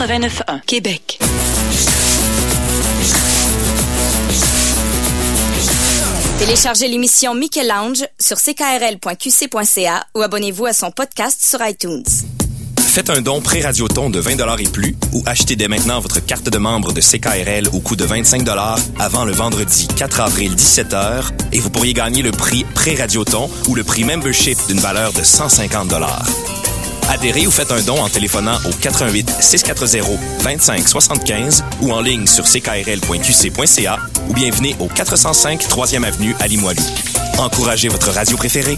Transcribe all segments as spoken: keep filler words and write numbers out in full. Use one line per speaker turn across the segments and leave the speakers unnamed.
quatre-vingt-neuf un, Québec.
Téléchargez l'émission Mickey Lounge sur c k r l point q c point c a ou abonnez-vous à son podcast sur iTunes.
Faites un don pré-radioton de vingt dollars et plus ou achetez dès maintenant votre carte de membre de C K R L au coût de vingt-cinq dollars avant le vendredi quatre avril dix-sept heures et vous pourriez gagner le prix pré-radioton ou le prix membership d'une valeur de cent cinquante dollars. Adhérez ou faites un don en téléphonant au quatre un huit six quatre zéro vingt-cinq soixante-quinze ou en ligne sur c k r l point q c point c a ou bien venez au quatre cent cinq troisième avenue à Limoilou. Encouragez votre radio préférée.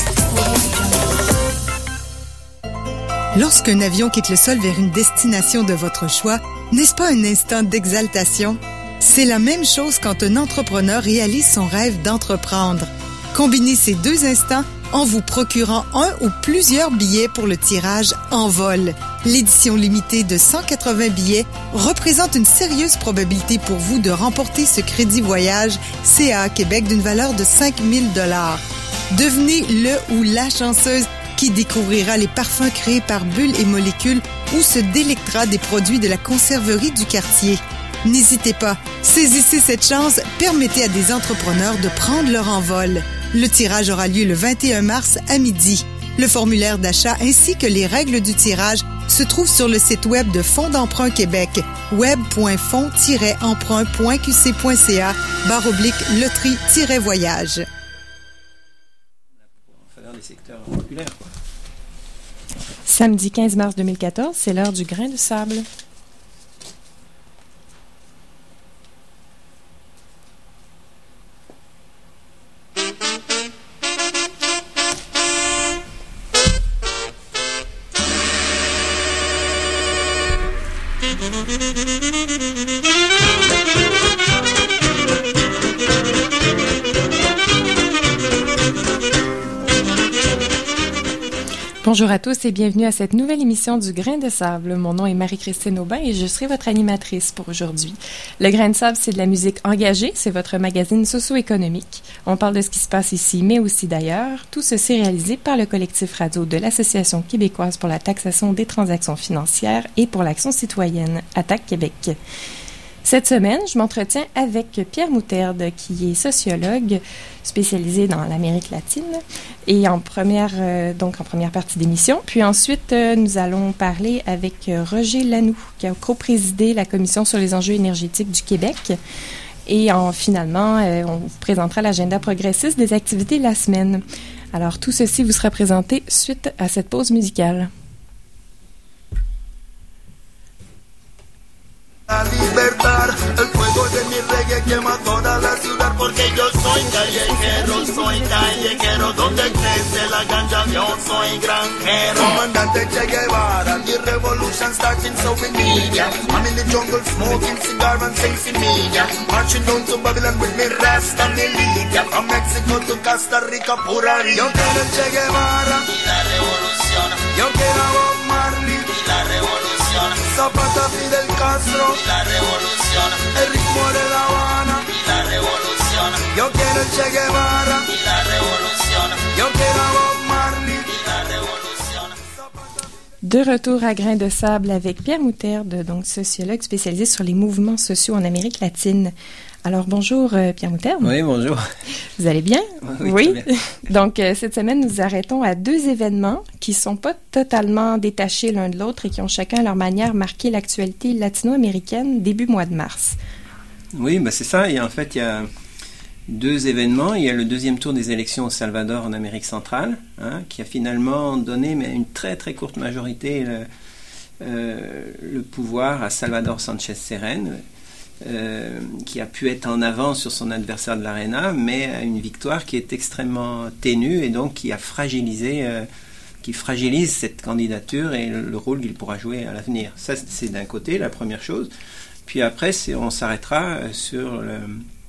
Lorsqu'un avion quitte le sol vers une destination de votre choix, n'est-ce pas un instant d'exaltation? C'est la même chose quand un entrepreneur réalise son rêve d'entreprendre. Combinez ces deux instants en vous procurant un ou plusieurs billets pour le tirage Envol. L'édition limitée de cent quatre-vingts billets représente une sérieuse probabilité pour vous de remporter ce crédit voyage C A A Québec d'une valeur de cinq mille dollars. Devenez le ou la chanceuse qui découvrira les parfums créés par Bulles et Molécules ou se délectera des produits de la conserverie du quartier. N'hésitez pas, saisissez cette chance, permettez à des entrepreneurs de prendre leur envol. Le tirage aura lieu le vingt et un mars à midi. Le formulaire d'achat ainsi que les règles du tirage se trouvent sur le site web de Fonds d'emprunt Québec, web point fonds tiret emprunt point q c point c a barre oblique loterie-voyage.
Samedi quinze mars deux mille quatorze, c'est l'heure du grain de sable. Bonjour à tous et bienvenue à cette nouvelle émission du Grain de Sable. Mon nom est Marie-Christine Aubin et je serai votre animatrice pour aujourd'hui. Le Grain de Sable, c'est de la musique engagée, c'est votre magazine socio-économique. On parle de ce qui se passe ici, mais aussi d'ailleurs. Tout ceci réalisé par le collectif radio de l'Association québécoise pour la taxation des transactions financières et pour l'action citoyenne, Attaque Québec. Cette semaine, je m'entretiens avec Pierre Moutarde, qui est sociologue spécialisé dans l'Amérique latine, et en première, euh, donc en première partie d'émission. Puis ensuite, euh, nous allons parler avec euh, Roger Lanoux, qui a co-présidé la Commission sur les enjeux énergétiques du Québec. Et en, finalement, euh, on vous présentera l'agenda progressiste des activités de la semaine. Alors, tout ceci vous sera présenté suite à cette pause musicale.
La libertad, el fuego de mi reggae quema toda la ciudad porque yo soy callejero, soy callejero, donde crece la ganja yo soy granjero. Comandante Che Guevara, the revolution starting so we need ya. I'm in the jungle smoking cigar and sing semilla, marching down to Babylon with me Rasta militia. From Mexico to Costa Rica, pura vida. Yo quiero Che Guevara y la revolución. Yo quiero a Bob Marley y la revolución. Zapata, Fidel Castro y la revolución. El ritmo de La Habana y la revolución. Yo quiero Che Guevara y la revolución. Yo quiero a Bob Marley y la revolución.
De retour à Grain de Sable avec Pierre Moutarde, donc sociologue spécialisé sur les mouvements sociaux en Amérique latine. Alors, bonjour euh, Pierre Moutarde.
Oui, bonjour.
Vous allez bien?
Oui,
oui.
Très bien.
Donc, euh, cette semaine, nous arrêtons à deux événements qui ne sont pas totalement détachés l'un de l'autre et qui ont chacun à leur manière marqué l'actualité latino-américaine début mois de mars.
Oui, ben c'est ça. Et en fait, il y a deux événements. Il y a le deuxième tour des élections au Salvador en Amérique centrale, hein, qui a finalement donné mais une très très courte majorité le, euh, le pouvoir à Salvador Sánchez Serén, Euh, qui a pu être en avance sur son adversaire de l'Arena, mais à une victoire qui est extrêmement ténue et donc qui a fragilisé, euh, qui fragilise cette candidature et le, le rôle qu'il pourra jouer à l'avenir. Ça, c'est d'un côté la première chose. Puis après, c'est, on s'arrêtera sur le,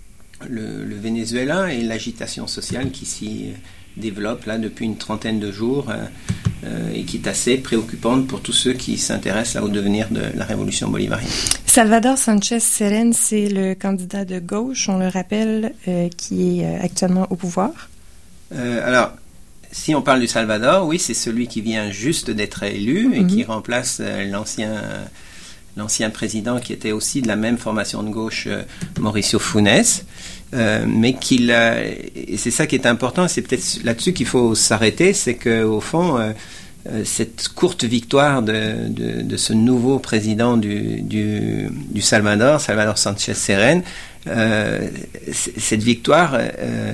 le, le Venezuela et l'agitation sociale qui s'y développe là depuis une trentaine de jours euh, euh, et qui est assez préoccupante pour tous ceux qui s'intéressent au devenir de la révolution bolivarienne.
Salvador Sánchez Serén, c'est le candidat de gauche, on le rappelle, euh, qui est euh, actuellement au pouvoir.
Euh, alors, si on parle du Salvador, oui, c'est celui qui vient juste d'être élu et mm-hmm. qui remplace euh, l'ancien l'ancien président qui était aussi de la même formation de gauche, euh, Mauricio Funes, euh, mais qu'il a, et c'est ça qui est important, c'est peut-être là-dessus qu'il faut s'arrêter, c'est que au fond, euh, euh, cette courte victoire de, de, de ce nouveau président du, du, du Salvador, Salvador Sánchez Serén, euh, c- cette victoire euh,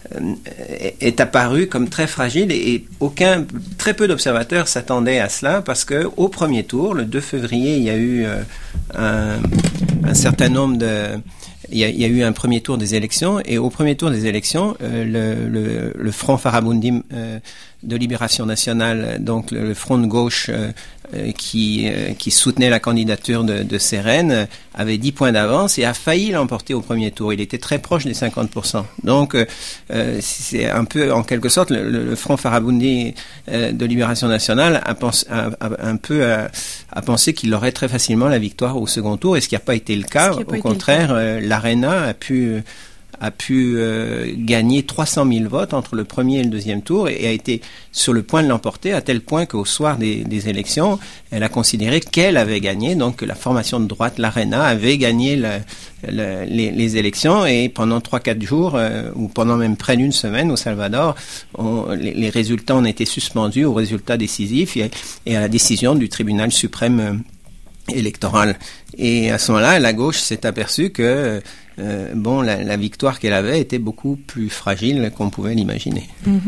est apparu comme très fragile et aucun, très peu d'observateurs s'attendaient à cela parce que au premier tour, le deux février, il y a eu euh, un, un certain nombre de, il y, a, il y a eu un premier tour des élections et au premier tour des élections, euh, le, le, le Front Farabundi euh, de Libération Nationale, donc le, le front de gauche euh, qui, euh, qui soutenait la candidature de, de Serén, euh, avait dix points d'avance et a failli l'emporter au premier tour. Il était très proche des cinquante pour cent. Donc, euh, c'est un peu, en quelque sorte, le, le Front Farabundi euh, de Libération Nationale a, pense, a, a un peu a, a pensé qu'il aurait très facilement la victoire au second tour, et ce qui n'a pas été le cas. Au contraire, euh, l'Arena a pu... a pu euh, gagner trois cent mille votes entre le premier et le deuxième tour et, et a été sur le point de l'emporter à tel point qu'au soir des, des élections, elle a considéré qu'elle avait gagné, donc que la formation de droite, l'Arena, avait gagné le, le, les, les élections et pendant trois quatre jours, euh, ou pendant même près d'une semaine au Salvador, on, les, les résultats ont été suspendus aux résultats décisifs et, et à la décision du tribunal suprême euh, électoral. Et à ce moment-là, la gauche s'est aperçue que Euh, bon, la, la victoire qu'elle avait était beaucoup plus fragile qu'on pouvait l'imaginer.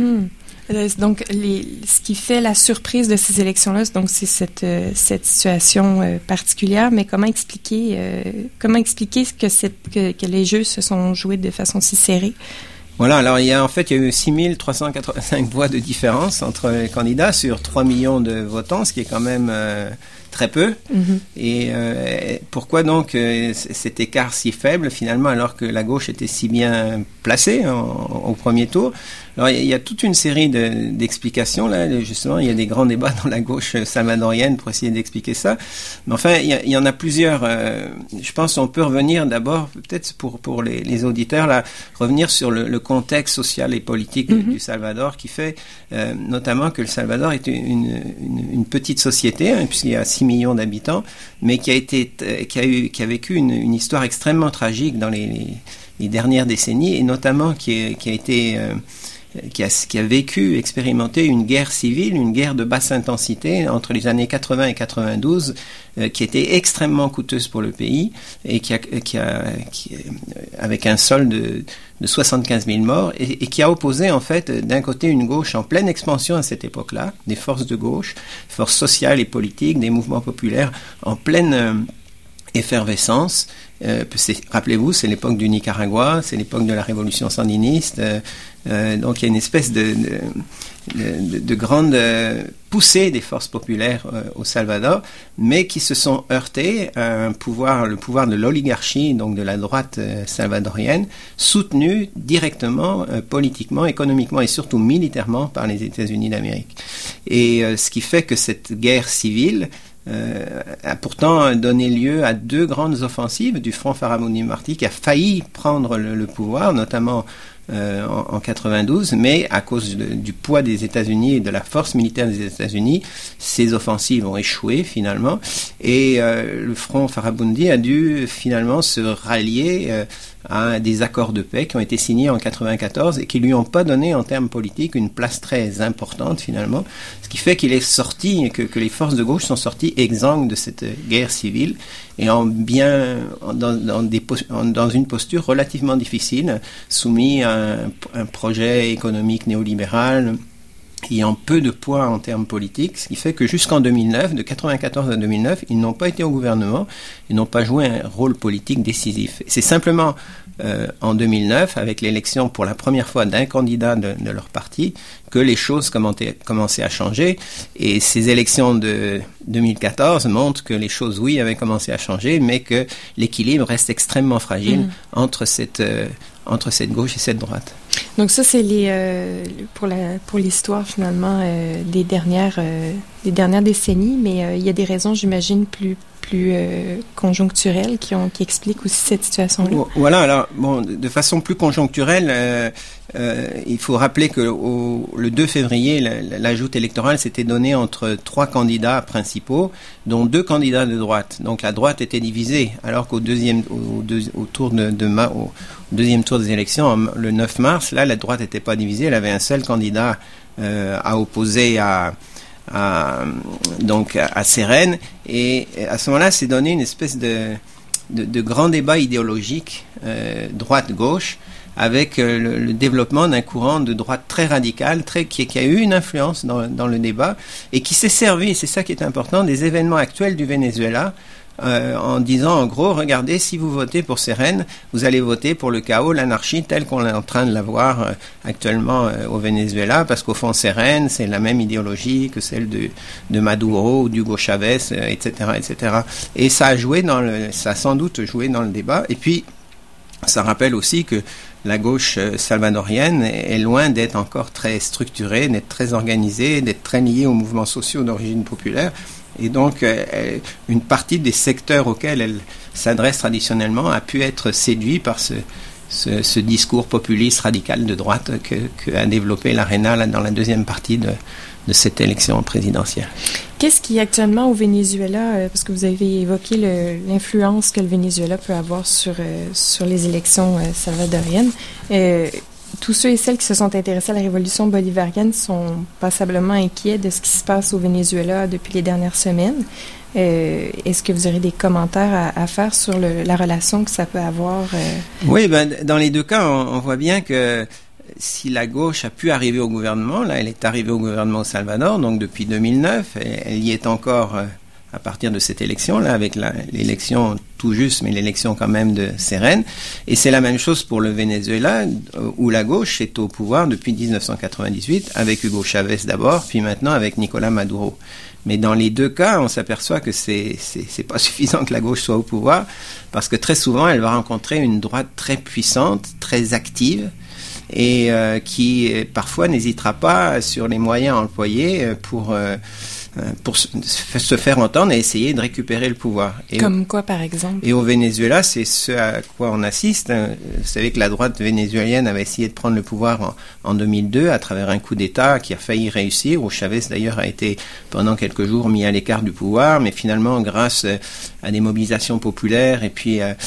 Mm-hmm. Donc, les, ce qui fait la surprise de ces élections-là, donc c'est cette euh, cette situation euh, particulière. Mais comment expliquer euh, comment expliquer que, cette, que que les jeux se sont joués de façon si serrée?
Voilà, alors il y a en fait il y a eu six mille trois cent quatre-vingt-cinq voix de différence entre les candidats sur trois millions de votants, ce qui est quand même euh, très peu. Mm-hmm. Et euh, pourquoi donc euh, cet écart si faible finalement alors que la gauche était si bien placée en, au premier tour? Alors il y, y a toute une série de, d'explications là. Justement, il y a des grands débats dans la gauche salvadorienne pour essayer d'expliquer ça. Mais enfin, il y, il y en a plusieurs. Euh, je pense qu'on peut revenir d'abord, peut-être pour pour les, les auditeurs là, revenir sur le, le contexte social et politique mm-hmm. du Salvador qui fait euh, notamment que le Salvador est une, une, une petite société hein, puisqu'il y a six millions d'habitants, mais qui a été qui a eu qui a vécu une, une histoire extrêmement tragique dans les, les, les dernières décennies et notamment qui, est, qui a été euh, Qui a, qui a vécu, expérimenté une guerre civile, une guerre de basse intensité entre les années quatre-vingts et quatre-vingt-douze, euh, qui était extrêmement coûteuse pour le pays et qui a, qui a qui, avec un solde de, de soixante-quinze mille morts et, et qui a opposé en fait d'un côté une gauche en pleine expansion à cette époque-là, des forces de gauche, forces sociales et politiques, des mouvements populaires en pleine euh, effervescence. Euh, c'est, rappelez-vous, c'est l'époque du Nicaragua, c'est l'époque de la révolution sandiniste. Euh, euh, donc il y a une espèce de, de, de, de grande euh, poussée des forces populaires euh, au Salvador, mais qui se sont heurtées à un pouvoir, le pouvoir de l'oligarchie, donc de la droite euh, salvadorienne, soutenu directement, euh, politiquement, économiquement et surtout militairement par les États-Unis d'Amérique. Et euh, ce qui fait que cette guerre civile Euh, a pourtant donné lieu à deux grandes offensives du Front Farabundi Martí qui a failli prendre le, le pouvoir, notamment euh, en, en quatre-vingt-douze, mais à cause de, du poids des États-Unis et de la force militaire des États-Unis, ces offensives ont échoué finalement, et euh, le Front Farabundi a dû finalement se rallier euh, à des accords de paix qui ont été signés en quatre-vingt-quatorze et qui lui ont pas donné en termes politiques une place très importante finalement, ce qui fait qu'il est sorti, que, que les forces de gauche sont sorties exsangues de cette guerre civile et en bien dans, dans, des, dans une posture relativement difficile, soumis à un, un projet économique néolibéral ayant peu de poids en termes politiques, ce qui fait que jusqu'en deux mille neuf, de quatre-vingt-quatorze à deux mille neuf, ils n'ont pas été au gouvernement, ils n'ont pas joué un rôle politique décisif. C'est simplement euh, en deux mille neuf, avec l'élection pour la première fois d'un candidat de, de leur parti, que les choses commençaient à changer. Et ces élections de deux mille quatorze montrent que les choses, oui, avaient commencé à changer, mais que l'équilibre reste extrêmement fragile mmh. entre cette... Euh, entre cette gauche et cette droite.
Donc ça, c'est les euh, pour la pour l'histoire finalement euh, des dernières euh, des dernières décennies, mais euh, il y a des raisons, j'imagine, plus plus euh, conjoncturelles qui, ont, qui expliquent aussi cette situation-là?
Voilà, alors, bon, de façon plus conjoncturelle, euh, euh, il faut rappeler que au, le deux février, la, la joute électorale s'était donnée entre trois candidats principaux, dont deux candidats de droite. Donc la droite était divisée, alors qu'au deuxième, au, deux, au tour de, de ma, au deuxième tour des élections, le neuf mars, là, la droite n'était pas divisée, elle avait un seul candidat euh, à opposer à À, donc à, à Sérène, et à ce moment-là c'est donné une espèce de, de, de grand débat idéologique euh, droite-gauche, avec euh, le, le développement d'un courant de droite très radical, très, qui, qui a eu une influence dans, dans le débat, et qui s'est servi, c'est ça qui est important, des événements actuels du Venezuela, Euh, en disant en gros, regardez, si vous votez pour Sérène, vous allez voter pour le chaos, l'anarchie telle qu'on est en train de la voir euh, actuellement euh, au Venezuela, parce qu'au fond Sérène, c'est la même idéologie que celle de, de Maduro ou d'Hugo Chavez, euh, et cetera, et cetera. Et ça a joué dans le, ça a sans doute joué dans le débat. Et puis, ça rappelle aussi que la gauche salvadorienne est loin d'être encore très structurée, d'être très organisée, d'être très liée aux mouvements sociaux d'origine populaire. Et donc, euh, une partie des secteurs auxquels elle s'adresse traditionnellement a pu être séduit par ce, ce, ce discours populiste radical de droite que, que a développé l'Arena dans la deuxième partie de, de cette élection présidentielle.
Qu'est-ce qui actuellement au Venezuela, euh, parce que vous avez évoqué le, l'influence que le Venezuela peut avoir sur, euh, sur les élections euh, salvadoriennes, euh, tous ceux et celles qui se sont intéressés à la révolution bolivarienne sont passablement inquiets de ce qui se passe au Venezuela depuis les dernières semaines. Euh, est-ce que vous aurez des commentaires à, à faire sur le, la relation que ça peut avoir? Euh...
Oui, ben, dans les deux cas, on, on voit bien que si la gauche a pu arriver au gouvernement, là, elle est arrivée au gouvernement au Salvador, donc depuis deux mille neuf, et elle y est encore euh, à partir de cette élection-là, avec la, l'élection tout juste, mais l'élection quand même de Sérène. Et c'est la même chose pour le Venezuela, où la gauche est au pouvoir depuis dix-neuf cent quatre-vingt-dix-huit, avec Hugo Chavez d'abord, puis maintenant avec Nicolás Maduro. Mais dans les deux cas, on s'aperçoit que c'est, c'est, c'est pas suffisant que la gauche soit au pouvoir, parce que très souvent, elle va rencontrer une droite très puissante, très active, et euh, qui euh, parfois n'hésitera pas sur les moyens employés pour... Euh, pour se faire entendre et essayer de récupérer le pouvoir. Et
Comme
au,
quoi, par exemple?
Et au Venezuela, c'est ce à quoi on assiste. Vous savez que la droite vénézuélienne avait essayé de prendre le pouvoir en, en deux mille deux à travers un coup d'État qui a failli réussir, où Chavez d'ailleurs a été pendant quelques jours mis à l'écart du pouvoir, mais finalement, grâce à des mobilisations populaires et puis à,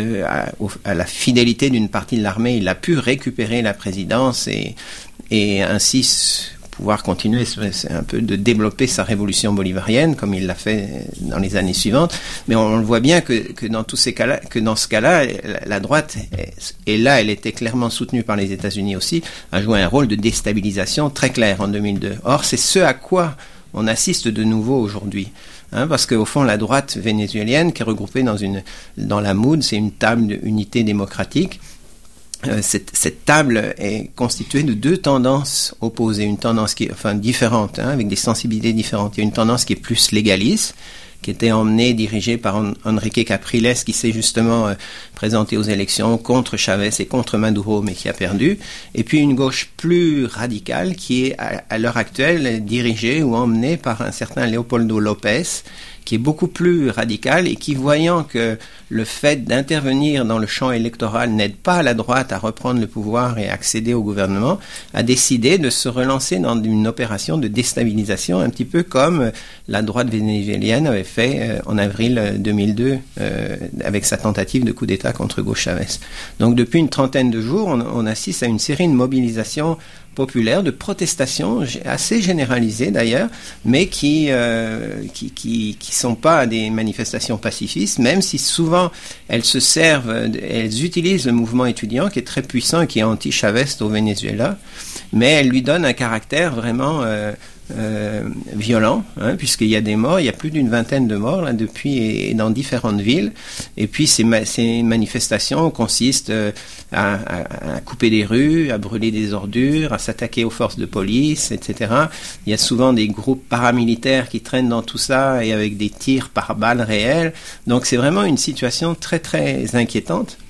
à, à la fidélité d'une partie de l'armée, il a pu récupérer la présidence et, et ainsi pouvoir continuer, c'est un peu de développer sa révolution bolivarienne comme il l'a fait dans les années suivantes. Mais on, on le voit bien que, que dans tous ces cas-là, que dans ce cas-là, la, la droite, et là, elle était clairement soutenue par les États-Unis aussi, a joué un rôle de déstabilisation très clair en deux mille deux. Or, c'est ce à quoi on assiste de nouveau aujourd'hui. Hein, parce qu'au fond, la droite vénézuélienne, qui est regroupée dans une, dans la M O U D, c'est une table d'unité démocratique. Euh, cette, cette table est constituée de deux tendances opposées, une tendance qui est, enfin, différente, hein, avec des sensibilités différentes. Il y a une tendance qui est plus légaliste, qui était emmenée, dirigée par en, Enrique Capriles, qui s'est justement euh, présenté aux élections contre Chavez et contre Maduro, mais qui a perdu. Et puis une gauche plus radicale, qui est à, à l'heure actuelle dirigée ou emmenée par un certain Leopoldo López, qui est beaucoup plus radical et qui, voyant que le fait d'intervenir dans le champ électoral n'aide pas la droite à reprendre le pouvoir et à accéder au gouvernement, a décidé de se relancer dans une opération de déstabilisation, un petit peu comme la droite vénézuélienne avait fait euh, en avril deux mille deux euh, avec sa tentative de coup d'État contre Hugo Chavez. Donc depuis une trentaine de jours, on, on assiste à une série de mobilisations populaires, de protestations assez généralisées d'ailleurs, mais qui euh, qui qui qui sont pas des manifestations pacifistes, même si souvent elles se servent, elles utilisent le mouvement étudiant qui est très puissant et qui est anti-Chavez au Venezuela, mais elles lui donnent un caractère vraiment euh, Euh, violent, hein, puisqu'il y a des morts, il y a plus d'une vingtaine de morts là, depuis et, et dans différentes villes. Et puis ces, ma- ces manifestations consistent euh, à, à, à couper des rues, à brûler des ordures, à s'attaquer aux forces de police, et cetera. Il y a souvent des groupes paramilitaires qui traînent dans tout ça et avec des tirs par balles réelles. Donc c'est vraiment une situation très très inquiétante.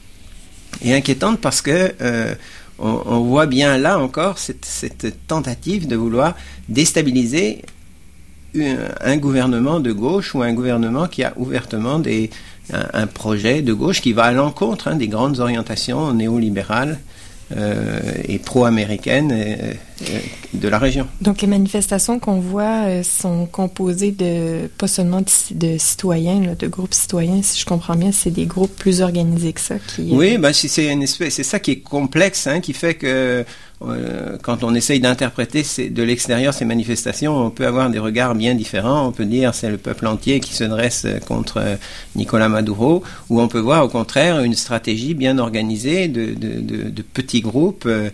Et inquiétante parce que euh, On, on voit bien là encore cette, cette tentative de vouloir déstabiliser un gouvernement de gauche ou un gouvernement qui a ouvertement des, un, un projet de gauche qui va à l'encontre hein, des grandes orientations néolibérales euh, et pro-américaines euh, euh, de la région.
Donc les manifestations qu'on voit euh, sont composées de pas seulement de, de citoyens, là, de groupes citoyens, si je comprends bien, c'est des groupes plus organisés que ça. Qui, euh...
Oui, ben, c'est, c'est, une espèce, c'est ça qui est complexe, hein, qui fait que Euh, quand on essaye d'interpréter ces, de l'extérieur ces manifestations, on peut avoir des regards bien différents. On peut dire c'est le peuple entier qui se dresse contre euh, Nicolás Maduro, ou on peut voir au contraire une stratégie bien organisée de, de, de, de petits groupes euh,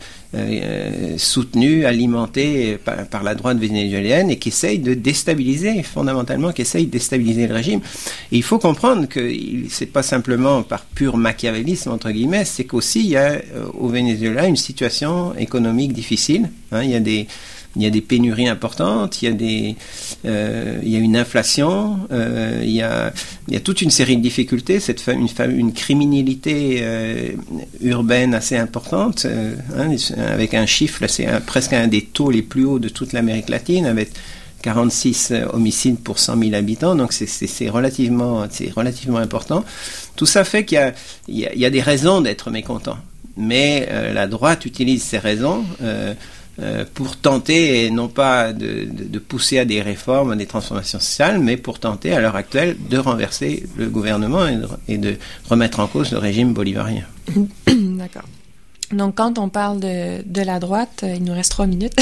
euh, soutenus, alimentés par, par la droite vénézuélienne et qui essayent de déstabiliser, fondamentalement, qui essayent de déstabiliser le régime. Et il faut comprendre que il, c'est pas simplement par pur machiavélisme, entre guillemets, c'est qu'aussi il y a euh, au Venezuela une situation économique économique difficile. Hein, il y a des il y a des pénuries importantes, il y a des euh, il y a une inflation, euh, il y a il y a toute une série de difficultés. Cette fa- une, fa- une criminalité euh, urbaine assez importante, euh, hein, avec un chiffre, c'est un, presque un des taux les plus hauts de toute l'Amérique latine, avec quarante-six homicides pour cent mille habitants, donc c'est, c'est, c'est, relativement, c'est relativement important. Tout ça fait qu'il y a, il y a, il y a des raisons d'être mécontent. Mais euh, la droite utilise ces raisons euh, euh, pour tenter, non pas de, de, de pousser à des réformes, à des transformations sociales, mais pour tenter, à l'heure actuelle, de renverser le gouvernement et de, et de remettre en cause le régime bolivarien.
D'accord. Donc, quand on parle de, de la droite, il nous reste trois minutes,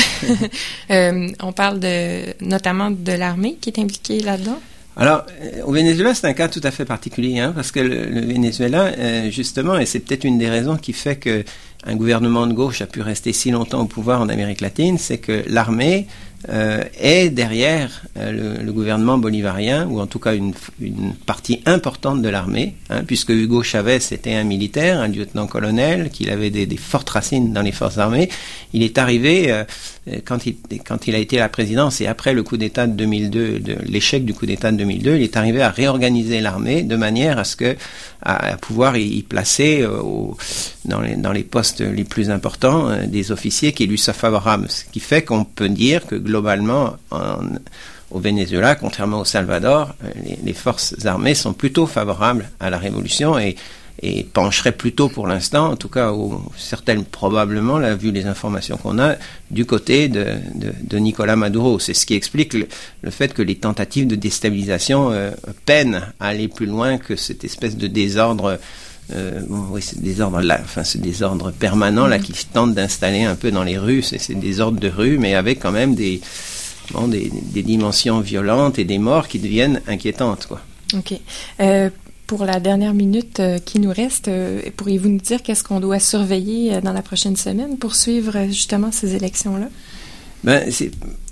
euh, on parle de, notamment de l'armée qui est impliquée là-dedans.
Alors, au Venezuela, c'est un cas tout à fait particulier, hein, parce que le, le Venezuela, euh, justement, et c'est peut-être une des raisons qui fait que un gouvernement de gauche a pu rester si longtemps au pouvoir en Amérique latine, c'est que l'armée euh, est derrière euh, le, le gouvernement bolivarien, ou en tout cas une, une partie importante de l'armée, hein, puisque Hugo Chavez était un militaire, un lieutenant-colonel, qu'il avait des, des fortes racines dans les forces armées. Il est arrivé, euh, quand, il, quand il a été à la présidence, et après le coup d'État de deux mille deux, de, l'échec du coup d'État de deux mille deux, il est arrivé à réorganiser l'armée de manière à ce que à, à pouvoir y, y placer euh, au, dans, les, dans les postes les plus importants euh, des officiers qui lui soient favorables. Ce qui fait qu'on peut dire que globalement, en, au Venezuela, contrairement au Salvador, les, les forces armées sont plutôt favorables à la révolution et, et pencheraient plutôt pour l'instant, en tout cas, au, certaines probablement, là, vu les informations qu'on a, du côté de, de, de Nicolás Maduro. C'est ce qui explique le, le fait que les tentatives de déstabilisation euh, peinent à aller plus loin que cette espèce de désordre. Euh, bon, oui, c'est des ordres là, enfin c'est des ordres permanents là qui tentent d'installer un peu dans les rues. C'est, c'est des ordres de rue, mais avec quand même des, bon, des, des dimensions violentes et des morts qui deviennent inquiétantes, quoi.
Ok. Euh, pour la dernière minute euh, qui nous reste, euh, pourriez-vous nous dire qu'est-ce qu'on doit surveiller euh, dans la prochaine semaine pour suivre euh, justement ces élections-là?
Ben c'est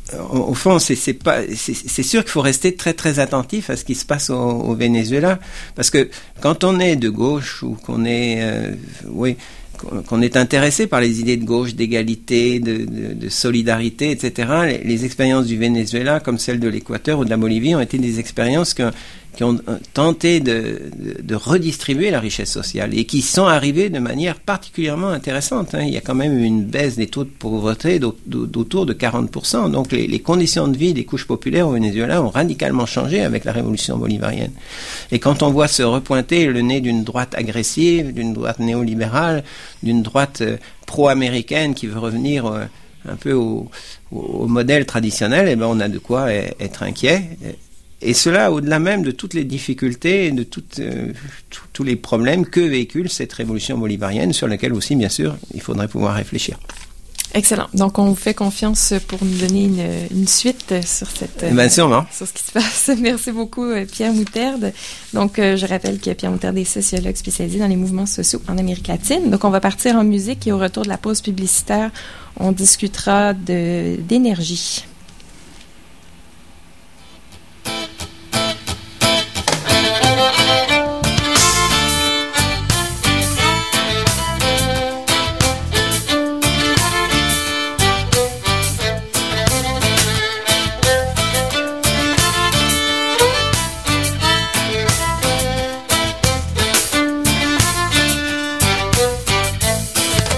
Au fond, c'est, c'est, pas, c'est, c'est sûr qu'il faut rester très très attentif à ce qui se passe au, au Venezuela, parce que quand on est de gauche ou qu'on est, euh, oui, qu'on est intéressé par les idées de gauche, d'égalité, de, de, de solidarité, et cetera, les, les expériences du Venezuela, comme celles de l'Équateur ou de la Bolivie, ont été des expériences que qui ont tenté de, de, de redistribuer la richesse sociale et qui sont arrivés de manière particulièrement intéressante. Hein. Il y a quand même eu une baisse des taux de pauvreté d'autour de quarante pour cent. Donc les, les conditions de vie des couches populaires au Venezuela ont radicalement changé avec la révolution bolivarienne. Et quand on voit se repointer le nez d'une droite agressive, d'une droite néolibérale, d'une droite euh, pro-américaine qui veut revenir euh, un peu au, au, au modèle traditionnel, eh ben on a de quoi être inquiet. Et cela au-delà même de toutes les difficultés et de toutes, euh, tous les problèmes que véhicule cette révolution bolivarienne, sur laquelle aussi, bien sûr, il faudrait pouvoir réfléchir.
Excellent. Donc, on vous fait confiance pour nous donner une, une suite sur cette,
ben, sûrement.
sur ce qui se passe. Merci beaucoup, Pierre Moutarde. Donc, euh, je rappelle que Pierre Moutarde est sociologue spécialisé dans les mouvements sociaux en Amérique latine. Donc, on va partir en musique et au retour de la pause publicitaire, on discutera de, d'énergie.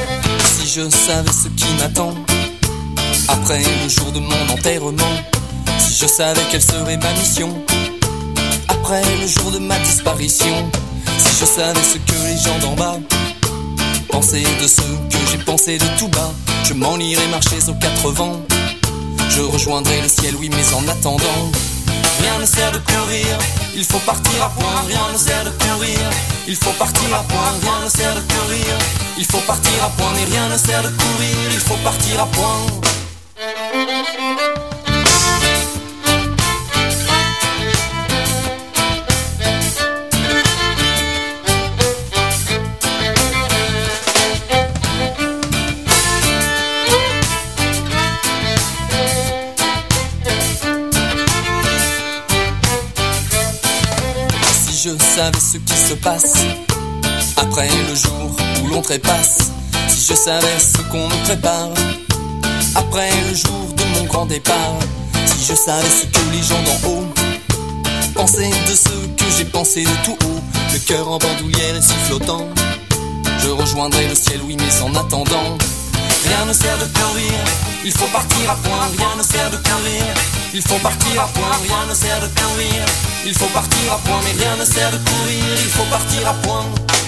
Je savais ce qui m'attend après le jour de mon enterrement. Si je savais quelle serait ma mission après le jour de ma disparition. Si je savais ce que les gens d'en bas pensaient de ce que j'ai pensé de tout bas, je m'en irais marcher aux quatre vents. Je rejoindrai le ciel, oui, mais en attendant, rien ne sert de courir, il faut partir à point. Rien ne sert de courir, il faut partir à point. Rien ne sert de courir, il faut partir à point. Mais rien ne sert de courir, il faut partir à point. Si je savais ce qui se passe après le jour où l'on trépasse, si je savais ce qu'on me prépare après le jour de mon grand départ, si je savais ce que les gens d'en haut pensaient de ce que j'ai pensé de tout haut, le cœur en bandoulière et sifflotant, je rejoindrai le ciel, oui, mais en attendant, rien ne sert de courir, il faut partir à point. Rien ne sert de courir, il faut partir à point. Rien ne sert de courir, il faut partir à point. Mais rien ne sert de courir, il faut partir à point.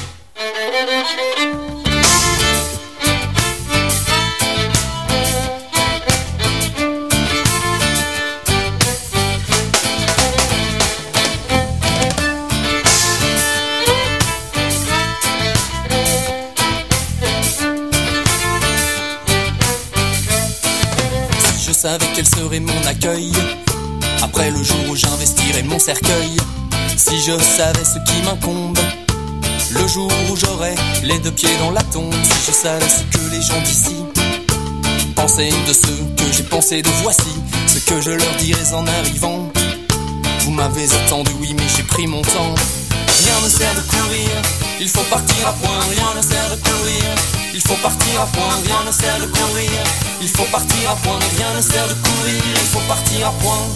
Si je savais quel serait mon accueil après le jour où j'investirai mon cercueil, si je savais ce qui m'incombe le jour où j'aurai les deux pieds dans la tombe, si je savais ce que les gens d'ici pensaient de ce que j'ai pensé de voici ce que je leur dirais en arrivant. Vous m'avez attendu, oui, mais j'ai pris mon temps. Rien ne sert de courir, il faut partir à point. Rien ne sert de courir, il faut partir à point. Rien ne sert de courir, il faut partir à point. Mais rien ne sert de courir, il faut partir à point.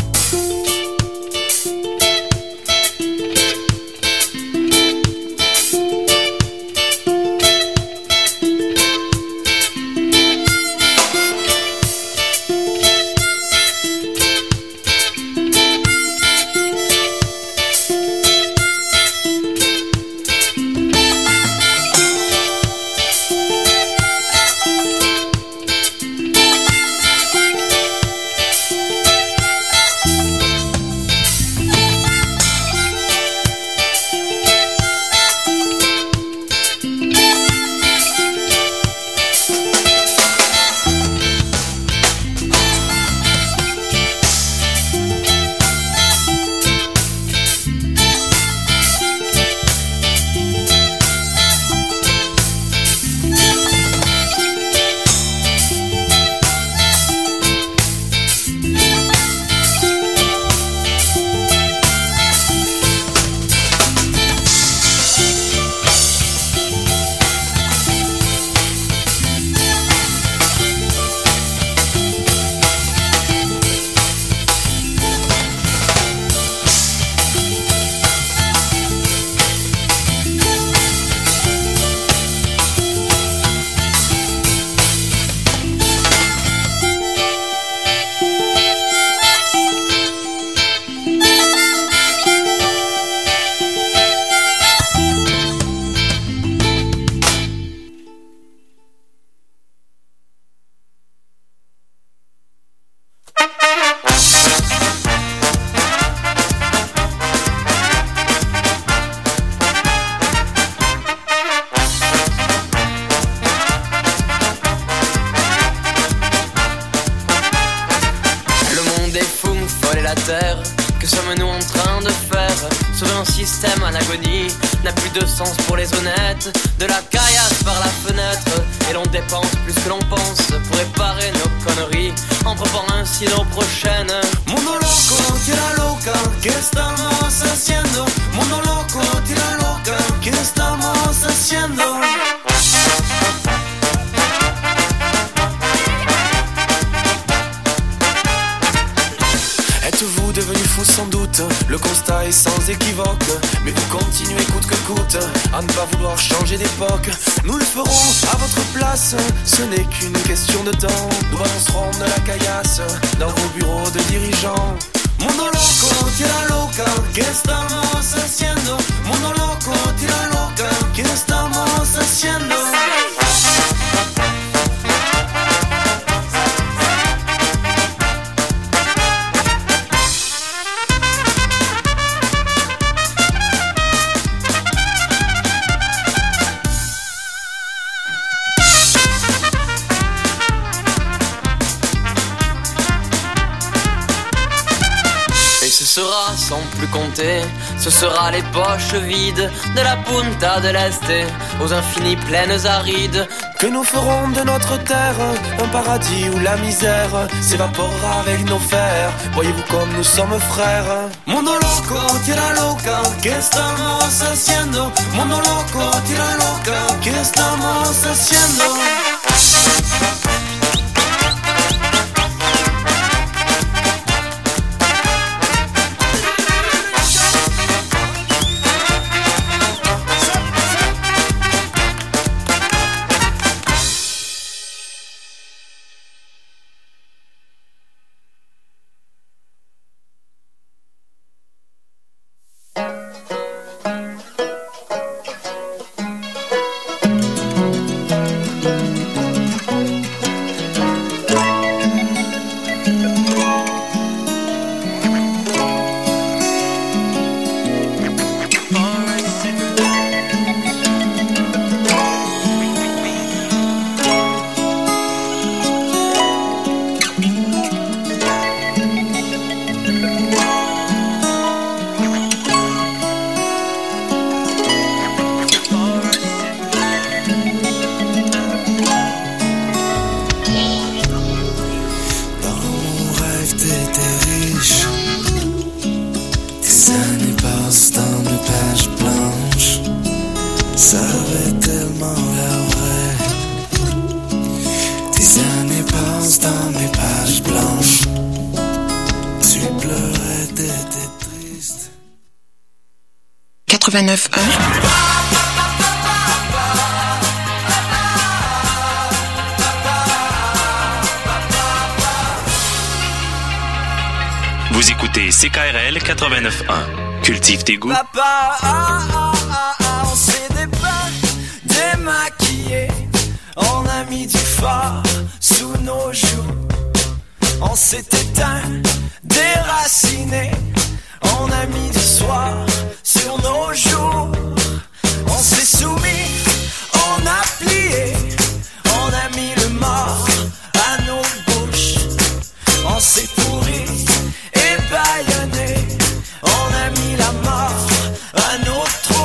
Que sommes-nous en train de faire? Sauver un système à l'agonie n'a plus de sens pour les honnêtes. De la caillasse par la fenêtre, et l'on dépense plus que l'on pense pour réparer nos conneries, en préparant ainsi nos prochaines. Mundo loco, tira loca, ¿qué estamos haciendo? Mundo loco, tira loca, ¿qué estamos haciendo? Êtes-vous devenu fou
sans doute, le constat est sans équivoque. Mais vous continuez coûte que coûte à ne pas vouloir changer d'époque. Nous le ferons à votre place, ce n'est qu'une question de temps. Nous balancerons de la caillasse dans vos bureaux de dirigeants. Mundo loco, tira loca, ¿qué estamos haciendo? Mundo loco, tira loca, ¿qué estamos haciendo?
Ce sera sans plus compter, ce sera les poches vides de la Punta del Este aux infinies plaines arides
que nous ferons de notre terre un paradis où la misère s'évaporera avec nos fers. Voyez-vous comme nous sommes frères. Mundo loco, tira loca, ¿qué estamos haciendo? Mundo loco, tira loca, ¿qué estamos haciendo?
quatre-vingt-neuf un.
Vous écoutez C K R L quatre-vingt-neuf un. Cultive tes goûts.
Papa, ah, ah, ah, ah, on s'est dépeint, démaquillé. On a mis du fard sous nos joues. On s'est éteint, déraciné. On a mis du soir sur nos jours. On s'est soumis, on a plié. On a mis le mort à nos bouches. On s'est pourri et bâillonné. On a mis la mort à nos trousses.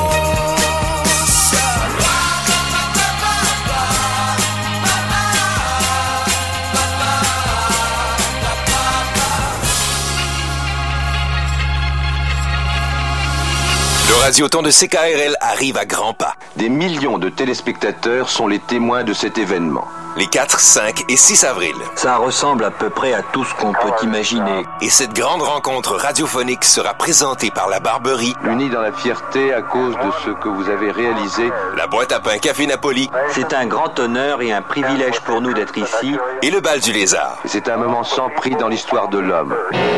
Le Radioton de C K R L arrive à grands pas. Des millions de téléspectateurs sont les témoins de cet événement. Les quatre, cinq et six avril.
Ça ressemble à peu près à tout ce qu'on peut imaginer.
Et cette grande rencontre radiophonique sera présentée par la Barberie,
unie dans la fierté à cause de ce que vous avez réalisé.
La boîte à pain Café Napoli.
C'est un grand honneur et un privilège pour nous d'être ici.
Et le bal du Lézard.
C'est un moment sans prix dans l'histoire de l'homme.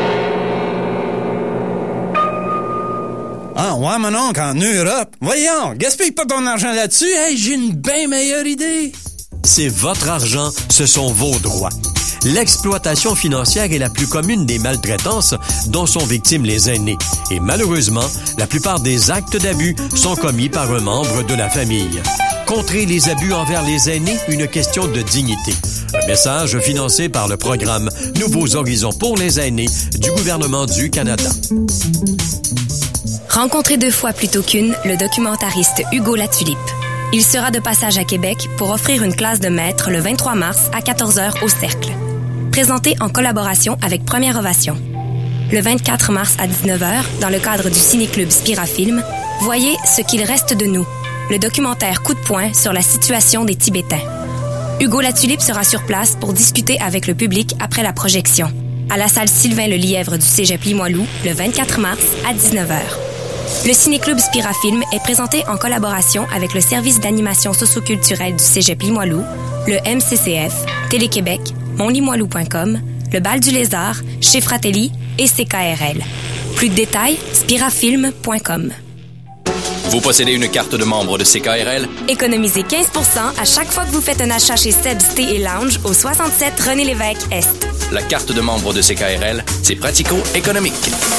Ah, ouais, mon oncle, en Europe. Voyons, gaspille pas ton argent là-dessus. Hey, j'ai une bien meilleure idée.
C'est votre argent, ce sont vos droits. L'exploitation financière est la plus commune des maltraitances dont sont victimes les aînés. Et malheureusement, la plupart des actes d'abus sont commis par un membre de la famille. Contrer les abus envers les aînés, une question de dignité. Un message financé par le programme Nouveaux Horizons pour les aînés du gouvernement du Canada.
Rencontrez deux fois plutôt qu'une le documentariste Hugo Latulippe. Il sera de passage à Québec pour offrir une classe de maître le vingt-trois mars à quatorze heures au Cercle. Présenté en collaboration avec Première Ovation. Le vingt-quatre mars à dix-neuf heures, dans le cadre du ciné-club Spirafilm, voyez Ce qu'il reste de nous, le documentaire coup de poing sur la situation des Tibétains. Hugo Latulippe sera sur place pour discuter avec le public après la projection. à la salle Sylvain Le Lièvre du Cégep Limoilou le vingt-quatre mars à dix-neuf heures. Le ciné-club Spirafilm est présenté en collaboration avec le service d'animation socioculturelle du Cégep Limoilou, le M C C F, Télé-Québec, mon limoilou point com, le Bal du Lézard, chez Fratelli et C K R L. Plus de détails, spirafilm point com.
Vous possédez une carte de membre de C K R L?
Économisez quinze pour cent à chaque fois que vous faites un achat chez Seb's Thé et Lounge au soixante-sept René-Lévesque Est.
La carte de membre de C K R L, c'est pratico-économique.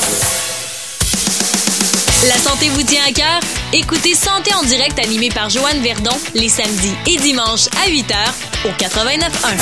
La santé vous tient à cœur? Écoutez Santé en direct animé par Joanne Verdon les samedis et dimanches à huit heures au quatre-vingt-neuf un.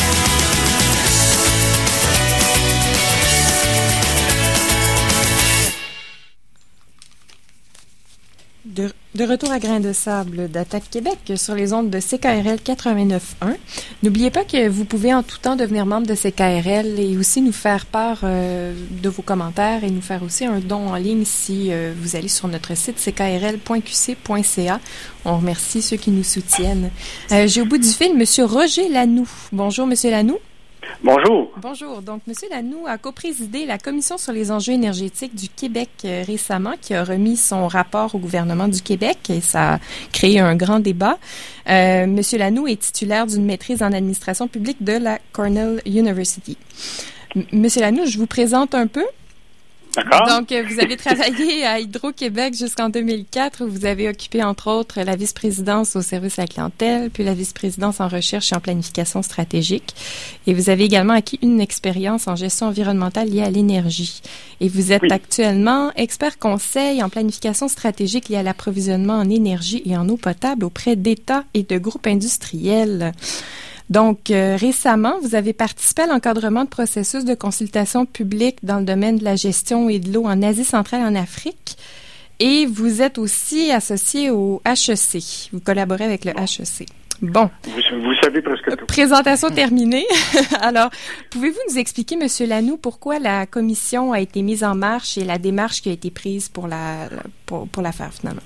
De, de retour à Grains de sable d'Attaque Québec sur les ondes de C K R L quatre-vingt-neuf un. N'oubliez pas que vous pouvez en tout temps devenir membre de C K R L et aussi nous faire part euh, de vos commentaires et nous faire aussi un don en ligne si euh, vous allez sur notre site c k r l point q c point c a. On remercie ceux qui nous soutiennent. Euh, j'ai au bout du fil M. Roger Lanoux. Bonjour, M. Lanoux.
Bonjour.
Bonjour. Donc, M. Lanoux a coprésidé la Commission sur les enjeux énergétiques du Québec euh, récemment, qui a remis son rapport au gouvernement du Québec et ça a créé un grand débat. Euh, M. Lanoux est titulaire d'une maîtrise en administration publique de la Cornell University. M- M. Lanoux, je vous présente un peu.
D'accord.
Donc, euh, vous avez travaillé à Hydro-Québec jusqu'en deux mille quatre, où vous avez occupé, entre autres, la vice-présidence au service à la clientèle, puis la vice-présidence en recherche et en planification stratégique. Et vous avez également acquis une expérience en gestion environnementale liée à l'énergie. Et vous êtes oui. actuellement expert conseil en planification stratégique liée à l'approvisionnement en énergie et en eau potable auprès d'États et de groupes industriels. Donc, euh, récemment, vous avez participé à l'encadrement de processus de consultation publique dans le domaine de la gestion et de l'eau en Asie centrale et en Afrique. Et vous êtes aussi associé au H E C. Vous collaborez avec le H E C. Bon.
Vous, vous savez presque tout.
Présentation terminée. Alors, pouvez-vous nous expliquer, M. Lanoux, pourquoi la commission a été mise en marche et la démarche qui a été prise pour la, pour, pour la faire, finalement?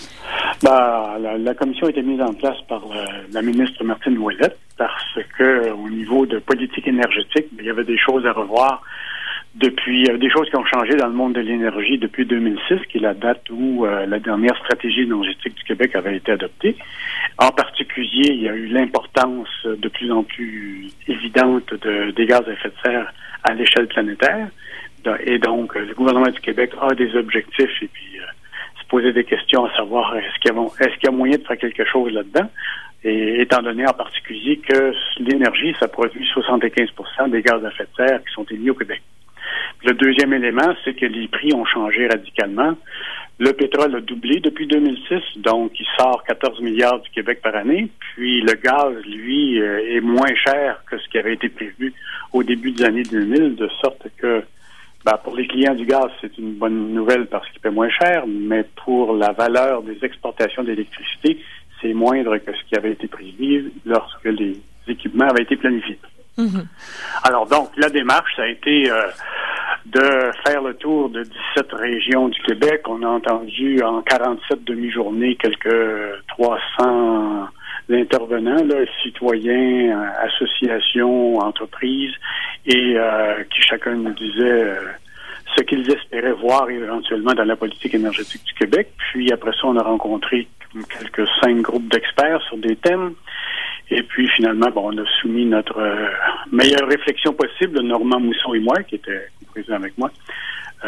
Ben, la, la commission a été mise en place par la, la ministre Martine Ouellette parce que au niveau de politique énergétique, il y avait des choses à revoir depuis, euh, des choses qui ont changé dans le monde de l'énergie depuis deux mille six, qui est la date où euh, la dernière stratégie énergétique du Québec avait été adoptée. En particulier, il y a eu l'importance de plus en plus évidente de, des gaz à effet de serre à l'échelle planétaire. Et donc, le gouvernement du Québec a des objectifs et puis euh, se poser des questions à savoir est-ce qu'il y a, est-ce qu'il y a moyen de faire quelque chose là-dedans. Et étant donné en particulier que l'énergie, ça produit soixante-quinze pour cent des gaz à effet de serre qui sont émis au Québec. Le deuxième élément, c'est que les prix ont changé radicalement. Le pétrole a doublé depuis deux mille six, donc il sort quatorze milliards du Québec par année. Puis le gaz, lui, est moins cher que ce qui avait été prévu au début des années deux mille, de sorte que ben, pour les clients du gaz, c'est une bonne nouvelle parce qu'il paie moins cher, mais pour la valeur des exportations d'électricité, c'est moindre que ce qui avait été prévu lorsque les équipements avaient été planifiés. Mm-hmm. Alors donc, la démarche, ça a été euh, de faire le tour de dix-sept régions du Québec. On a entendu en quarante-sept demi-journées quelques trois cents intervenants, là, citoyens, associations, entreprises, et euh, qui chacun nous disait euh, ce qu'ils espéraient voir éventuellement dans la politique énergétique du Québec. Puis après ça, on a rencontré quelques cinq groupes d'experts sur des thèmes. Et puis finalement, bon, on a soumis notre euh, meilleure réflexion possible, Normand Mousseau et moi, qui était présent avec moi, euh,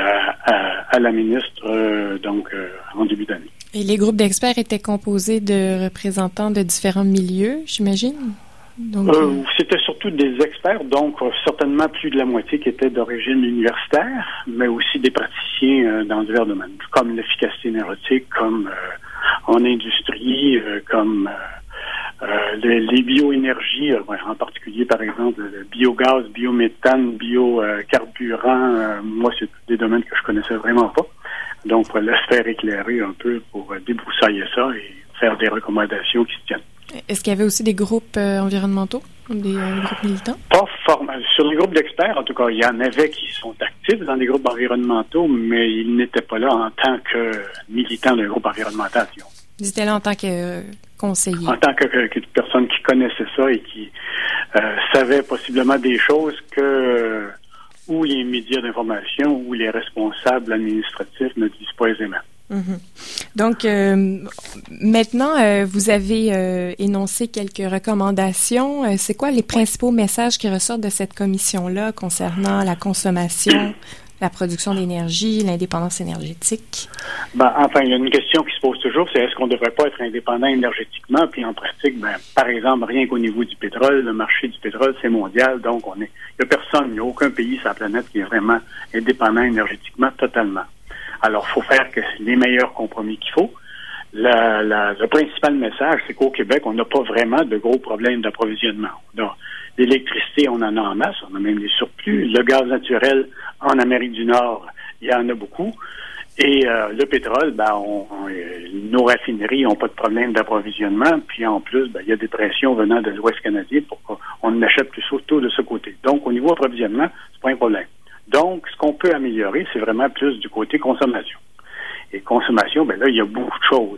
à, à la ministre euh, donc euh, en début d'année.
Et les groupes d'experts étaient composés de représentants de différents milieux, j'imagine? Donc,
euh, c'était surtout des experts, donc euh, certainement plus de la moitié qui étaient d'origine universitaire, mais aussi des praticiens euh, dans divers domaines, comme l'efficacité énergétique, comme euh, en industrie, euh, comme euh, euh, les, les bioénergies, euh, en particulier par exemple le biogaz, biométhane, biocarburant. Euh, moi, c'est des domaines que je connaissais vraiment pas. Donc, pour laisser faire éclairer un peu pour euh, débroussailler ça et faire des recommandations qui se tiennent.
Est-ce qu'il y avait aussi des groupes euh, environnementaux, des euh, groupes militants?
Pas formel. Sur les groupes d'experts, en tout cas, il y en avait qui sont actifs dans les groupes environnementaux, mais ils n'étaient pas là en tant que militants d'un groupe environnemental.
Ils étaient là en tant que euh, conseillers.
En tant que, que, que personnes qui connaissaient ça et qui euh, savaient possiblement des choses que euh, où les médias d'information ou les responsables administratifs ne disent pas aisément.
Mm-hmm. Donc, euh, maintenant, euh, vous avez euh, énoncé quelques recommandations. Euh, c'est quoi les principaux messages qui ressortent de cette commission-là concernant la consommation, la production d'énergie, l'indépendance énergétique?
Ben, enfin, il y a une question qui se pose toujours, c'est est-ce qu'on ne devrait pas être indépendant énergétiquement? Puis en pratique, ben, par exemple, rien qu'au niveau du pétrole, le marché du pétrole, c'est mondial, donc on est, il n'y a personne, il n'y a aucun pays sur la planète qui est vraiment indépendant énergétiquement totalement. Alors, il faut faire que les meilleurs compromis qu'il faut. La, la, le principal message, c'est qu'au Québec, on n'a pas vraiment de gros problèmes d'approvisionnement. Donc, l'électricité, on en a en masse, on a même des surplus. Le gaz naturel, en Amérique du Nord, il y en a beaucoup. Et euh, le pétrole, ben, on, on, nos raffineries n'ont pas de problème d'approvisionnement. Puis en plus, ben, il y a des pressions venant de l'Ouest canadien pour qu'on achète plus surtout de ce côté. Donc, au niveau approvisionnement, c'est pas un problème. Donc, ce qu'on peut améliorer, c'est vraiment plus du côté consommation. Et consommation, ben là, il y a beaucoup de choses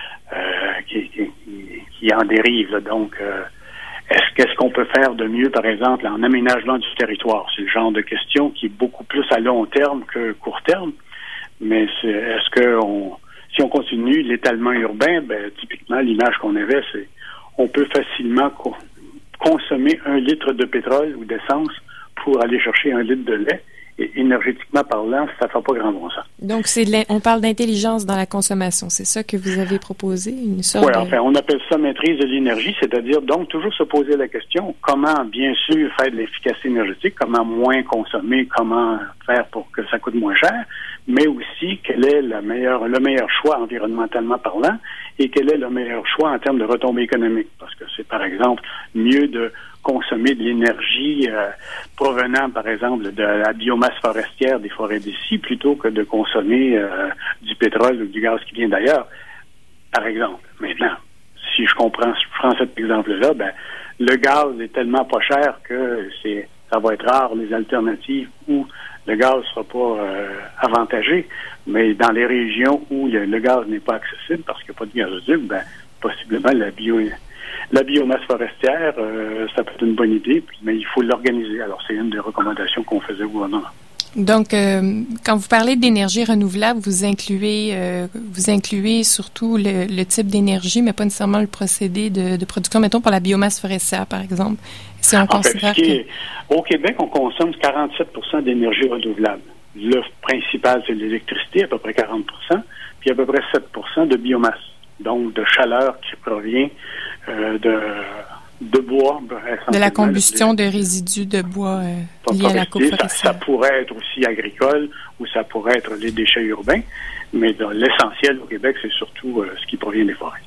euh, qui, qui, qui en dérivent. Là. Donc, euh, est-ce qu'est-ce qu'on peut faire de mieux, par exemple, en aménagement du territoire? C'est le genre de question qui est beaucoup plus à long terme que court terme. Mais c'est, est-ce que on, si on continue l'étalement urbain, ben typiquement, l'image qu'on avait, c'est on peut facilement co- consommer un litre de pétrole ou d'essence pour aller chercher un litre de lait. Et énergétiquement parlant, ça ne fait pas grand bon sens.
Donc, c'est de on parle d'intelligence dans la consommation. C'est ça que vous avez proposé, une sorte
Oui,
de...
enfin, on appelle ça maîtrise de l'énergie, c'est-à-dire donc toujours se poser la question, comment bien sûr faire de l'efficacité énergétique, comment moins consommer, comment faire pour que ça coûte moins cher, mais aussi quel est le meilleur, le meilleur choix environnementalement parlant et quel est le meilleur choix en termes de retombées économiques. Parce que c'est, par exemple, mieux de consommer de l'énergie euh, provenant, par exemple, de la biomasse forestière des forêts d'ici, plutôt que de consommer euh, du pétrole ou du gaz qui vient d'ailleurs, par exemple. Maintenant, si je comprends, si je prends cet exemple-là, ben le gaz est tellement pas cher que c'est ça va être rare les alternatives où le gaz ne sera pas euh, avantagé, mais dans les régions où le, le gaz n'est pas accessible parce qu'il n'y a pas de gazoduc, ben possiblement la bio La biomasse forestière, euh, ça peut être une bonne idée, mais il faut l'organiser. Alors, c'est une des recommandations qu'on faisait au gouvernement.
Donc, euh, quand vous parlez d'énergie renouvelable, vous incluez, euh, vous incluez surtout le, le type d'énergie, mais pas nécessairement le procédé de, de production, mettons pour la biomasse forestière, par exemple. Si on
en
considère
fait, ce qui
que...
est, au Québec, on consomme quarante-sept pour cent d'énergie renouvelable. Le principal, c'est l'électricité, à peu près quarante pour cent, puis à peu près sept pour cent de biomasse, donc de chaleur qui provient euh, de... de bois.
De la combustion de résidus de bois euh, liés à la coupe forestière.
Ça, ça pourrait être aussi agricole ou ça pourrait être les déchets urbains, mais dans l'essentiel au Québec, c'est surtout euh, ce qui provient des forêts.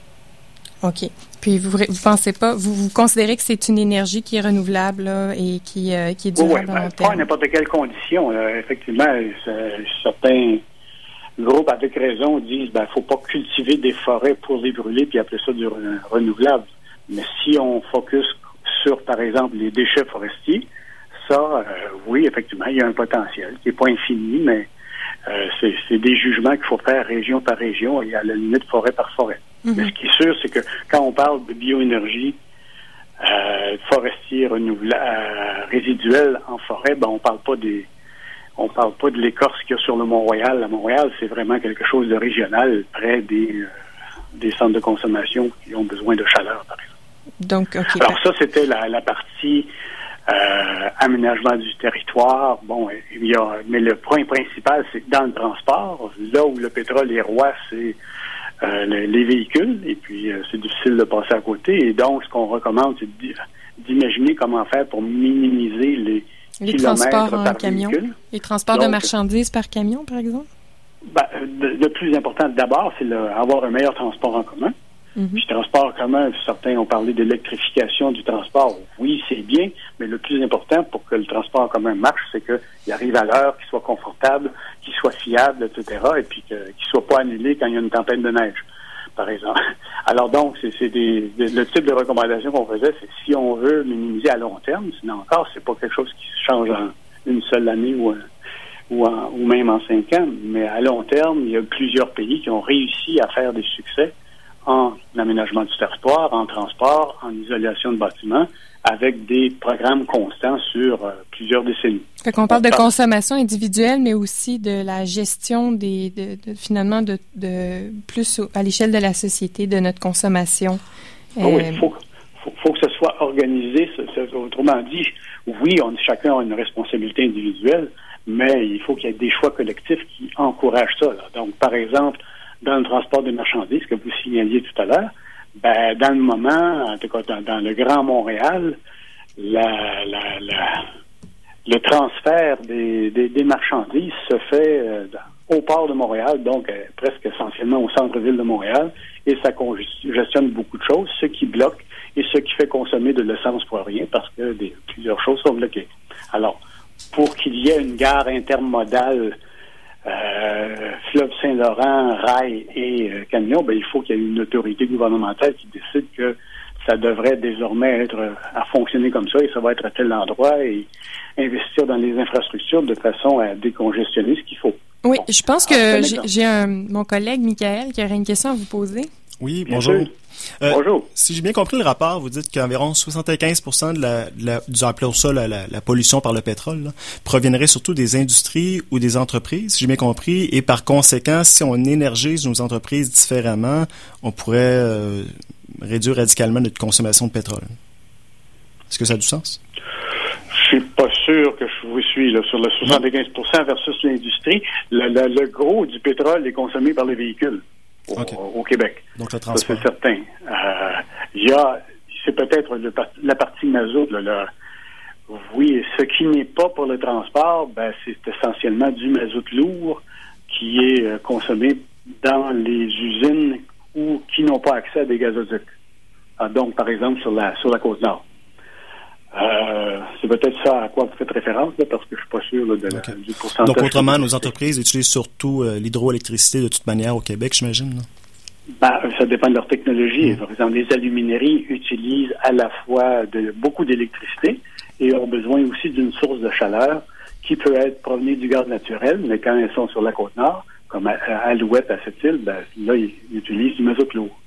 OK. Puis vous vous pensez pas, vous, vous considérez que c'est une énergie qui est renouvelable là, et qui, euh, qui est durable
oui,
à long
ben,
terme?
Pas à n'importe quelle condition. Là. Effectivement, certains groupes, avec raison, disent ben faut pas cultiver des forêts pour les brûler puis appeler ça du re- renouvelable. Mais si on focus sur, par exemple, les déchets forestiers, ça, euh, oui, effectivement, il y a un potentiel qui n'est pas infini, mais euh, c'est, c'est des jugements qu'il faut faire région par région et à la limite forêt par forêt. Mm-hmm. Mais ce qui est sûr, c'est que quand on parle de bioénergie euh, forestier renouvelable, euh, résiduelle en forêt, ben on parle pas des on parle pas de l'écorce qu'il y a sur le Mont-Royal. À Mont-Royal, c'est vraiment quelque chose de régional, près des, euh, des centres de consommation qui ont besoin de chaleur, par exemple.
Donc, okay,
Alors ça, c'était la, la partie euh, aménagement du territoire. Bon, il y a, mais le point principal, c'est dans le transport. Là où le pétrole est roi, c'est euh, le, les véhicules. Et puis, euh, c'est difficile de passer à côté. Et donc, ce qu'on recommande, c'est d'imaginer comment faire pour minimiser les,
les
kilomètres
transports en
par
camion.
véhicule.
Les transports donc, de marchandises par camion, par exemple?
Ben, le, le plus important, d'abord, c'est le, avoir un meilleur transport en commun. Mm-hmm. Puis, transport en commun, certains ont parlé d'électrification du transport. Oui, c'est bien, mais le plus important pour que le transport en commun marche, c'est qu'il arrive à l'heure, qu'il soit confortable, qu'il soit fiable, et cetera, et puis que, qu'il soit pas annulé quand il y a une tempête de neige, par exemple. Alors donc, c'est, c'est des, des, le type de recommandation qu'on faisait, c'est si on veut minimiser à long terme, sinon encore, c'est pas quelque chose qui se change en une seule année ou, ou, en, ou même en cinq ans, mais à long terme, il y a plusieurs pays qui ont réussi à faire des succès en aménagement du territoire, en transport, en isolation de bâtiments, avec des programmes constants sur euh, plusieurs décennies.
Fait qu'on parle de consommation individuelle, mais aussi de la gestion des, de, de finalement de, de plus à l'échelle de la société, de notre consommation.
Oh oui, il faut, faut, faut que ce soit organisé. Ce, ce, autrement dit, oui, on, chacun a une responsabilité individuelle, mais il faut qu'il y ait des choix collectifs qui encouragent ça. Là. Donc, par exemple, dans le transport de marchandises que vous signaliez tout à l'heure, ben, dans le moment, en tout cas dans, dans le Grand Montréal, la, la, la, le transfert des, des, des marchandises se fait euh, au port de Montréal, donc euh, presque essentiellement au centre-ville de Montréal, et ça congestionne beaucoup de choses, ce qui bloque et ce qui fait consommer de l'essence pour rien, parce que des, plusieurs choses sont bloquées. Alors, pour qu'il y ait une gare intermodale Euh, Fleuve Saint-Laurent, rail et euh, camion, ben, il faut qu'il y ait une autorité gouvernementale qui décide que ça devrait désormais être euh, à fonctionner comme ça et ça va être à tel endroit et investir dans les infrastructures de façon à décongestionner ce qu'il faut.
Oui,
bon,
je pense que j'ai, j'ai un, mon collègue Michael qui aurait une question à vous poser.
Oui,
Bien
bonjour.
Euh, Bonjour.
Si j'ai bien compris le rapport, vous dites qu'environ soixante-quinze pour cent de la, de la du appelons ça la, la, la pollution par le pétrole là, proviendrait surtout des industries ou des entreprises, si j'ai bien compris, et par conséquent, si on énergise nos entreprises différemment, on pourrait euh, réduire radicalement notre consommation de pétrole. Est-ce que ça a du sens?
Je suis pas sûr que je vous suis là, sur le soixante-quinze pour cent versus l'industrie. Le, le, le gros du pétrole est consommé par les véhicules. Au, okay. au Québec.
Donc le transport.
Ça, c'est certain. Euh, il y a, c'est peut-être le, la partie mazout, là, là. Oui, ce qui n'est pas pour le transport, ben, c'est essentiellement du mazout lourd qui est euh, consommé dans les usines ou qui n'ont pas accès à des gazoducs. Ah, donc, par exemple, sur la sur la Côte-Nord. Euh, c'est peut-être ça à quoi vous faites référence, là, parce que je suis pas sûr là, de la,
okay.
du pourcentage.
Donc, autrement, nos entreprises utilisent surtout euh, l'hydroélectricité de toute manière au Québec, j'imagine, là?
Ben, ça dépend de leur technologie. Mmh. Par exemple, les alumineries utilisent à la fois de, beaucoup d'électricité et ont besoin aussi d'une source de chaleur qui peut être provenue du gaz naturel, mais quand elles sont sur la Côte-Nord, comme à, à Alouette, à cette île, ben, là, ils, ils utilisent du mazout lourd.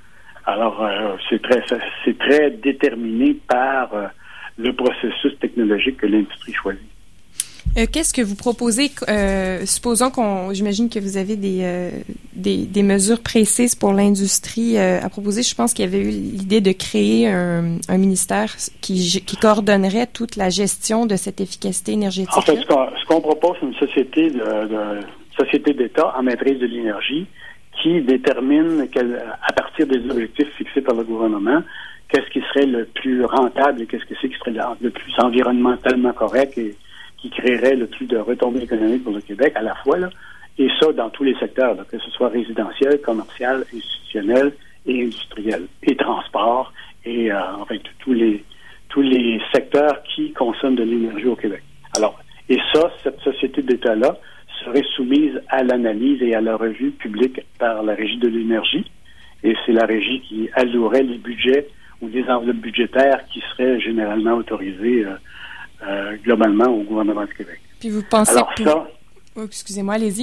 Alors, euh, c'est très c'est très déterminé par euh, le processus technologique que l'industrie choisit.
Euh, qu'est-ce que vous proposez? Euh, supposons qu'on, j'imagine que vous avez des, euh, des, des mesures précises pour l'industrie euh, à proposer. Je pense qu'il y avait eu l'idée de créer un, un ministère qui, qui coordonnerait toute la gestion de cette efficacité énergétique.
En fait, ce qu'on, ce qu'on propose, c'est une société de, de société d'État en maîtrise de l'énergie qui détermine quel, à partir des objectifs fixés par le gouvernement, qu'est-ce qui serait le plus rentable et qu'est-ce que c'est qui serait le plus environnementalement correct et qui créerait le plus de retombées économiques pour le Québec à la fois, là, et ça dans tous les secteurs, là, que ce soit résidentiel, commercial, institutionnel et industriel, et transport, et euh, enfin tous les tous les secteurs qui consomment de l'énergie au Québec. Alors, et ça, cette société d'État-là serait soumise à l'analyse et à la revue publique par la Régie de l'énergie, et c'est la Régie qui allouerait les budgets ou des enveloppes budgétaires qui seraient généralement autorisées euh, euh, globalement au gouvernement du Québec.
Puis vous pensez
Alors
que...
ça...
Oh, excusez-moi, allez-y.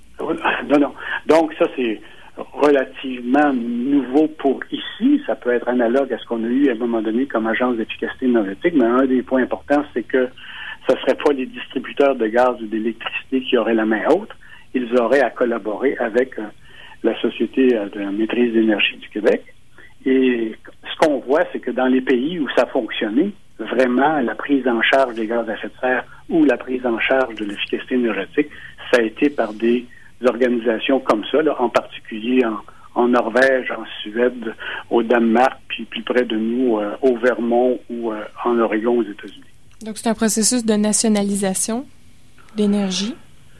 Non, non. Donc ça, c'est relativement nouveau pour ici. Ça peut être analogue à ce qu'on a eu à un moment donné comme agence d'efficacité énergétique, mais un des points importants, c'est que ce ne serait pas les distributeurs de gaz ou d'électricité qui auraient la main haute. Ils auraient à collaborer avec euh, la Société de maîtrise d'énergie du Québec. Et ce qu'on voit, c'est que dans les pays où ça a fonctionné, vraiment, la prise en charge des gaz à effet de serre ou la prise en charge de l'efficacité énergétique, ça a été par des organisations comme ça, là, en particulier en, en Norvège, en Suède, au Danemark, puis plus près de nous, euh, au Vermont ou euh, en Oregon aux États-Unis.
Donc, c'est un processus de nationalisation d'énergie?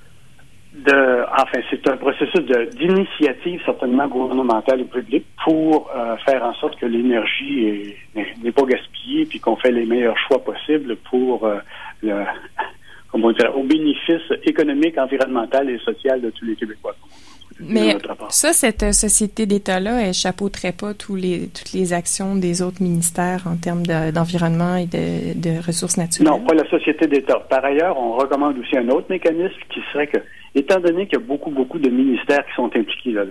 De, enfin, c'est un processus de, d'initiative certainement gouvernementale et publique pour euh, faire en sorte que l'énergie est, n'est, n'est pas gaspillée puis qu'on fait les meilleurs choix possibles pour euh, le, comment dire, au bénéfice économique, environnemental et social de tous les Québécois.
Mais ça, cette société d'État-là, elle chapeauterait pas tous les, toutes les actions des autres ministères en termes de, d'environnement et de, de ressources naturelles?
Non, pas la société d'État. Par ailleurs, on recommande aussi un autre mécanisme qui serait que, étant donné qu'il y a beaucoup, beaucoup de ministères qui sont impliqués là, là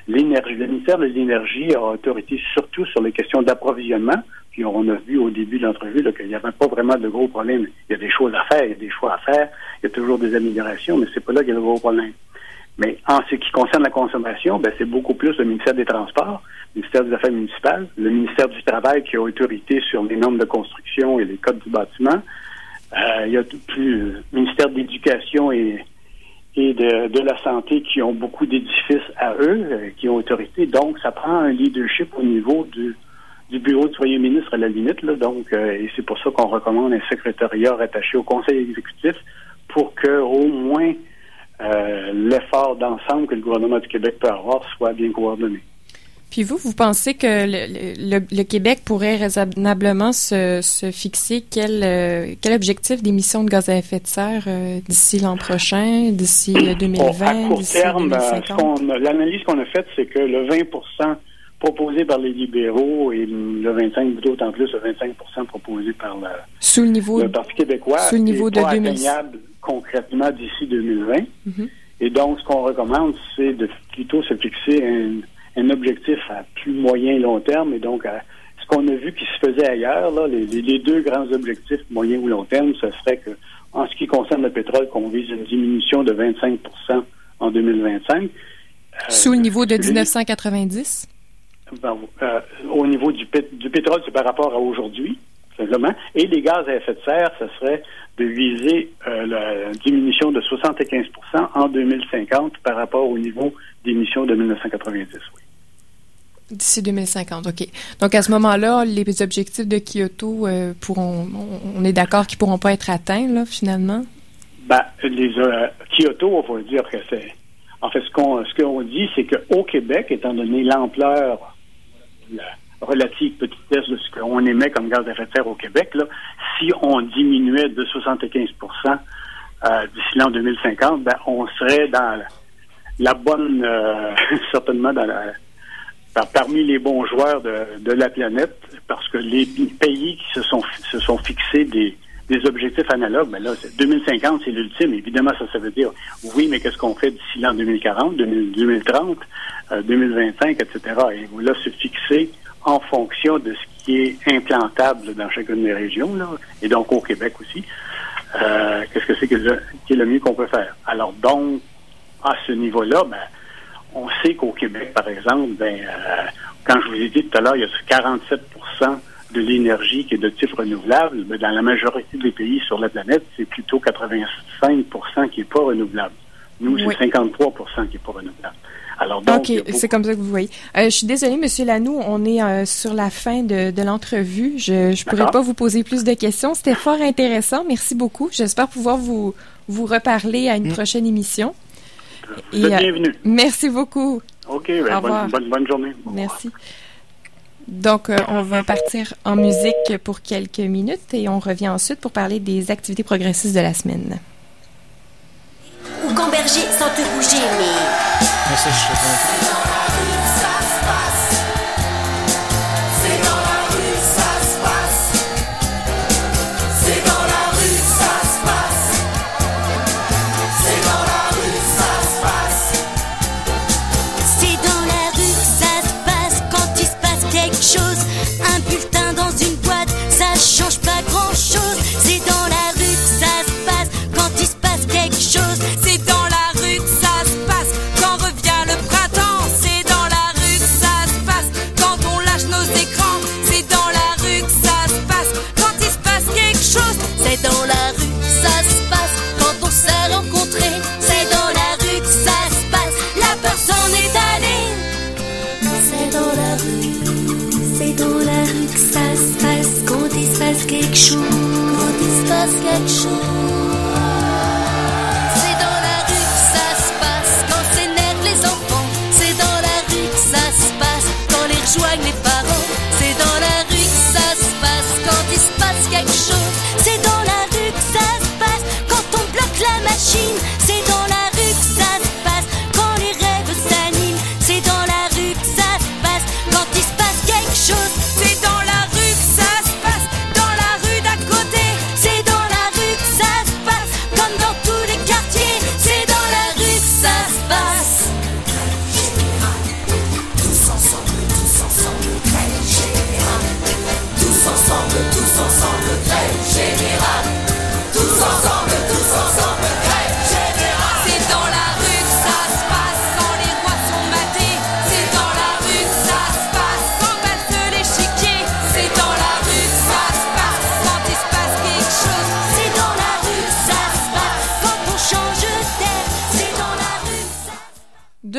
l'énergie, le ministère de l'Énergie a autorité surtout sur les questions d'approvisionnement. Puis on a vu au début de l'entrevue là, qu'il n'y avait pas vraiment de gros problèmes. Il y a des choses à faire, il y a des choix à faire, il y a toujours des améliorations, mais c'est pas là qu'il y a le gros problème. Mais en ce qui concerne la consommation, ben c'est beaucoup plus le ministère des Transports, le ministère des Affaires municipales, le ministère du Travail qui a autorité sur les normes de construction et les codes du bâtiment. Euh, il y a plus le ministère de l'Éducation et, et de, de la Santé qui ont beaucoup d'édifices à eux, euh, qui ont autorité. Donc, ça prend un leadership au niveau du, du bureau du Premier ministre à la limite. Là. Donc, euh, et c'est pour ça qu'on recommande un secrétariat rattaché au Conseil exécutif pour que au moins euh, l'effort d'ensemble que le gouvernement du Québec peut avoir soit bien coordonné.
Puis vous, vous pensez que le, le, le Québec pourrait raisonnablement se, se fixer quel, euh, quel objectif d'émissions de gaz à effet de serre euh, d'ici l'an prochain, d'ici deux mille vingt,
à court
d'ici
terme,
deux mille cinquante?
qu'on a, l'analyse qu'on a faite, c'est que le vingt pour cent proposé par les libéraux et le vingt-cinq, d'autant plus le vingt-cinq pour cent proposé par le,
sous le, niveau,
le Parti québécois
sous le niveau
est
de
pas
deux mille
atteignable concrètement d'ici deux mille vingt.
Mm-hmm.
Et donc, ce qu'on recommande, c'est de plutôt se fixer un un objectif à plus moyen et long terme. Et donc, à, ce qu'on a vu qui se faisait ailleurs, là, les, les deux grands objectifs, moyen ou long terme, ce serait que, en ce qui concerne le pétrole, qu'on vise une diminution de vingt-cinq pour cent en deux mille vingt-cinq.
Sous euh, le niveau de dix-neuf cent quatre-vingt-dix?
Ben, euh, au niveau du, pét- du pétrole, c'est par rapport à aujourd'hui, simplement. Et les gaz à effet de serre, ce serait de viser euh, la diminution de soixante-quinze pour cent en deux mille cinquante par rapport au niveau d'émissions de dix-neuf cent quatre-vingt-dix, oui.
D'ici deux mille cinquante, OK. Donc, à ce moment-là, les objectifs de Kyoto euh, pourront, on est d'accord qu'ils ne pourront pas être atteints, là, finalement?
Ben, les, euh, Kyoto, on va dire que c'est... En fait, ce qu'on, ce qu'on dit, c'est qu'au Québec, étant donné l'ampleur, la relative petitesse de ce qu'on émet comme gaz à effet de serre au Québec, là, si on diminuait de soixante-quinze pour cent euh, d'ici l'an deux mille cinquante, ben, on serait dans la, la bonne, euh, certainement dans la... Par, parmi les bons joueurs de, de la planète, parce que les pays qui se sont se sont fixés des, des objectifs analogues, ben là, deux mille cinquante, c'est l'ultime. Évidemment, ça, ça veut dire, oui, mais qu'est-ce qu'on fait d'ici l'an deux mille quarante, deux mille trente, euh, deux mille vingt-cinq, et cetera. Et là, se fixer en fonction de ce qui est implantable dans chacune des régions, là, et donc au Québec aussi, euh, qu'est-ce que c'est que le, qui est le mieux qu'on peut faire. Alors donc, à ce niveau-là, ben, on sait qu'au Québec, par exemple, ben, euh, quand je vous ai dit tout à l'heure, il y a quarante-sept pour cent de l'énergie qui est de type renouvelable. Ben, dans la majorité des pays sur la planète, c'est plutôt quatre-vingt-cinq pour cent qui n'est pas renouvelable. Nous,
oui.
c'est cinquante-trois pour cent qui n'est pas renouvelable. Alors, donc,
OK, beaucoup... c'est comme ça que vous voyez. Euh, je suis désolée, M. Lanoux, on est euh, sur la fin de, de l'entrevue. Je ne pourrais pas vous poser plus de questions. C'était fort intéressant. Merci beaucoup. J'espère pouvoir vous, vous reparler à une mmh. prochaine émission.
Vous êtes bienvenue.
Merci beaucoup.
OK, ben, bonne, bonne, bonne journée.
Merci. Donc, euh, on va partir en musique pour quelques minutes et on revient ensuite pour parler des activités progressistes de la semaine.
Ou gamberger sans te bouger, mais...
Merci, je suis
change pas grand chose, c'est dans la rue que ça se passe. Quand il se passe quelque chose, c'est dans la rue que ça se passe. Quand revient le printemps, c'est dans la rue que ça se passe. Quand on lâche nos écrans, c'est dans la rue que ça se passe. Quand il se passe quelque chose, c'est dans la rue que ça se passe. Quand on s'est rencontrés, c'est dans la rue que ça se passe. La personne est allée, c'est dans la rue, c'est dans la rue que ça se passe. Quand il se passe quelque chose, quand il se passe quelque chose, c'est dans la rue que ça se passe. Quand s'énervent les enfants, c'est dans la rue que ça se passe. Quand les rejoignent les parents, c'est dans la rue que ça se passe. Quand il se passe quelque chose, c'est dans la rue que ça se passe. Quand on bloque la machine, c'est dans la rue que ça se passe. Quand les rêves s'animent, c'est dans la rue que ça se passe. Quand il se passe quelque chose, c'est dans la rue que ça se passe. Dans la rue d'à côté, c'est dans la rue que ça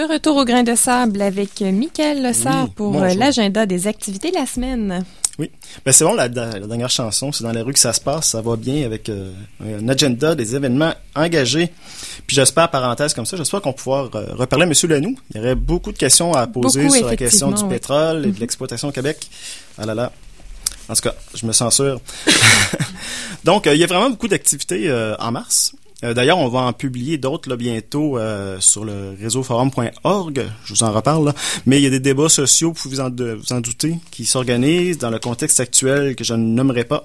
De retour au grain de sable avec Mickaël Lessard
Oui,
pour
bonjour.
euh, l'agenda des activités de la semaine.
Oui. Ben c'est bon, la, la dernière chanson, c'est dans les rues que ça se passe, ça va bien avec euh, un agenda des événements engagés. Puis j'espère, parenthèse comme ça, j'espère qu'on va pouvoir euh, reparler à M. Lanoux. Il y aurait beaucoup de questions à poser
Beaucoup,
sur la question du
effectivement, oui.
pétrole et de l'exploitation au Québec. Ah là là. En tout cas, je me censure. Donc, euh, il y a vraiment beaucoup d'activités euh, en mars. Euh, D'ailleurs, on va en publier d'autres là, bientôt euh, sur le réseau forum point org. Je vous en reparle. Là. Mais il y a des débats sociaux, vous pouvez vous en, de, vous en douter, qui s'organisent dans le contexte actuel que je ne nommerai pas.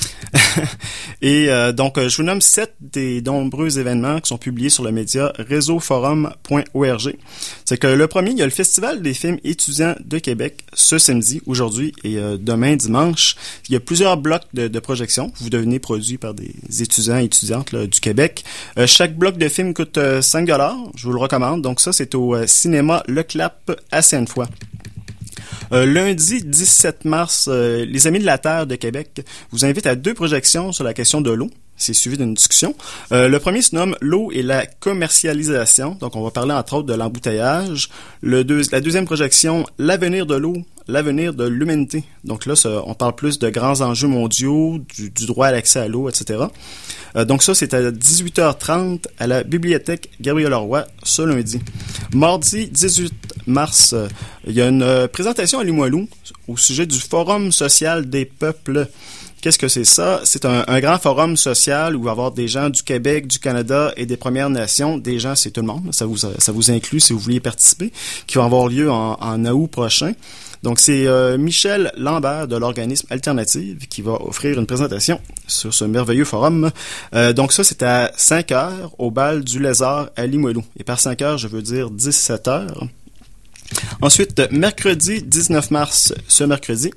Et euh, donc, euh, je vous nomme sept des nombreux événements qui sont publiés sur le média réseau forum point org. C'est que le premier, il y a le Festival des films étudiants de Québec ce samedi, aujourd'hui et euh, demain, dimanche. Il y a plusieurs blocs de, de projection. Vous devenez produits par des étudiants et étudiantes là, du Québec. Euh, chaque bloc de film coûte euh, cinq dollars. Je vous le recommande. Donc ça, c'est au euh, cinéma Le Clap à Sainte-Foy. Euh, lundi dix-sept mars, euh, les Amis de la Terre de Québec vous invitent à deux projections sur la question de l'eau. C'est suivi d'une discussion. Euh, le premier se nomme « L'eau et la commercialisation ». Donc, on va parler entre autres de l'embouteillage. Le deux, la deuxième projection « L'avenir de l'eau, l'avenir de l'humanité ». Donc là, ça, on parle plus de grands enjeux mondiaux, du, du droit à l'accès à l'eau, et cetera. Euh, donc ça, c'est à dix-huit heures trente à la bibliothèque Gabriel-Leroy ce lundi. Mardi dix-huit mars, euh, il y a une euh, présentation à Limoilou au sujet du Forum social des peuples. Qu'est-ce que c'est ça? C'est un, un grand forum social où il va y avoir des gens du Québec, du Canada et des Premières Nations. Des gens, c'est tout le monde. Ça vous, ça vous inclut si vous vouliez participer, qui va avoir lieu en, en août prochain. Donc, c'est euh, Michel Lambert de l'organisme Alternative qui va offrir une présentation sur ce merveilleux forum. Euh, donc, ça, c'est à cinq heures au bal du Lézard à Limoilou. Et par cinq heures, je veux dire dix-sept heures. Ensuite, mercredi dix-neuf mars, ce mercredi,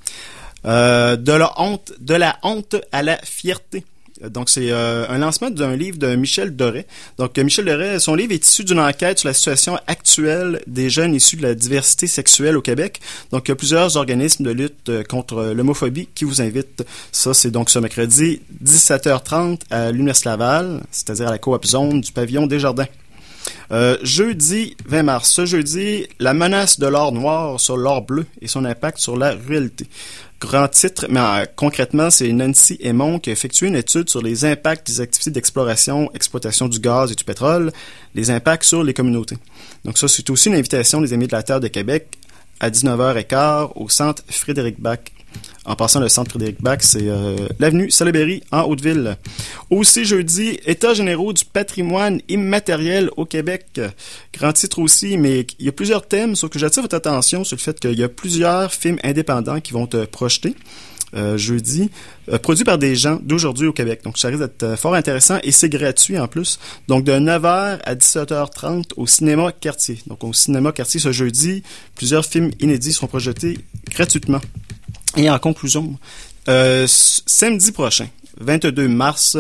Euh, de la honte, de la honte à la fierté. Donc, c'est euh, un lancement d'un livre de Michel Doré. Donc, Michel Doré, son livre est issu d'une enquête sur la situation actuelle des jeunes issus de la diversité sexuelle au Québec. Donc, il y a plusieurs organismes de lutte contre l'homophobie qui vous invitent. Ça, c'est donc ce mercredi, dix-sept heures trente à l'Université Laval, c'est-à-dire à la coop zone du pavillon Desjardins. Euh, jeudi vingt mars. Ce jeudi, la menace de l'or noir sur l'or bleu et son impact sur la ruralité. Grand titre, mais euh, concrètement, c'est Nancy Aymon qui a effectué une étude sur les impacts des activités d'exploration, exploitation du gaz et du pétrole, les impacts sur les communautés. Donc ça, c'est aussi une invitation des Amis de la Terre de Québec à dix-neuf heures quinze au centre Frédéric-Bach. En passant, le centre Frédéric-Bach, c'est euh, l'avenue Salaberry en Haute-Ville. Aussi jeudi, États généraux du patrimoine immatériel au Québec. Grand titre aussi, mais il y a plusieurs thèmes, sauf que j'attire votre attention sur le fait qu'il y a plusieurs films indépendants qui vont te projeter. Euh, jeudi, euh, produits par des gens d'aujourd'hui au Québec. Donc, ça risque d'être euh, fort intéressant et c'est gratuit en plus. Donc, de neuf heures à dix-sept heures trente au cinéma Cartier. Donc, au cinéma Cartier ce jeudi, plusieurs films inédits seront projetés gratuitement. Et en conclusion, euh, samedi prochain, vingt-deux mars,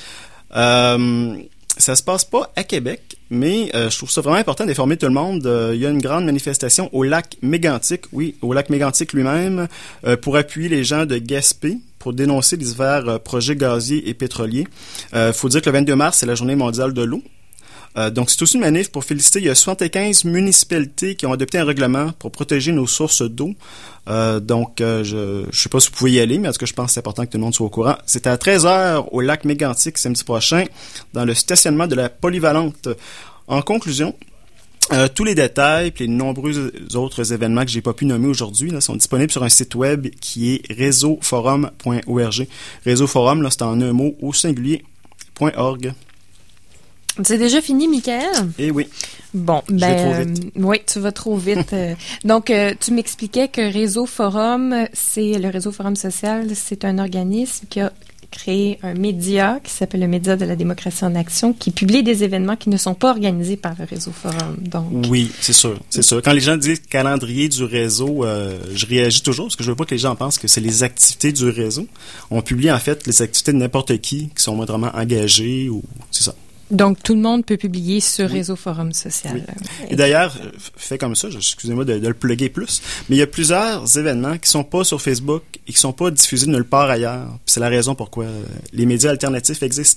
euh, ça se passe pas à Québec, mais euh, je trouve ça vraiment important d'informer tout le monde. Euh, il y a une grande manifestation au lac Mégantic, oui, au lac Mégantic lui-même, euh, pour appuyer les gens de Gaspé, pour dénoncer les divers euh, projets gaziers et pétroliers. Il euh, faut dire que le vingt-deux mars, c'est la journée mondiale de l'eau. Euh, donc, c'est aussi une manif pour féliciter. Il y a soixante-quinze municipalités qui ont adopté un règlement pour protéger nos sources d'eau. Euh, donc, euh, je ne sais pas si vous pouvez y aller, mais en tout cas, je pense que c'est important que tout le monde soit au courant. C'est à treize heures au lac Mégantic, samedi prochain, dans le stationnement de la Polyvalente. En conclusion, euh, tous les détails et les nombreux autres événements que j'ai pas pu nommer aujourd'hui là, sont disponibles sur un site web qui est réseau forum point org. Réseau Forum, là, c'est en un mot au singulier point org.
C'est déjà fini, Mickaël?
Eh oui.
Bon,
Je
ben,
vais trop vite.
euh, oui, tu vas trop vite. euh, donc, euh, tu m'expliquais que Réseau Forum, c'est le Réseau Forum social, c'est un organisme qui a créé un média qui s'appelle le Média de la démocratie en action, qui publie des événements qui ne sont pas organisés par le Réseau Forum. Donc,
oui, c'est sûr, c'est sûr. Quand les gens disent calendrier du réseau, euh, je réagis toujours parce que je veux pas que les gens pensent que c'est les activités du réseau. On publie en fait les activités de n'importe qui qui sont vraiment engagés ou c'est ça.
Donc, tout le monde peut publier sur oui. Réseau Forum social.
Oui. Et d'ailleurs, fait comme ça, excusez-moi de, de le plugger plus, mais il y a plusieurs événements qui sont pas sur Facebook et qui sont pas diffusés nulle part ailleurs. Puis c'est la raison pourquoi les médias alternatifs existent.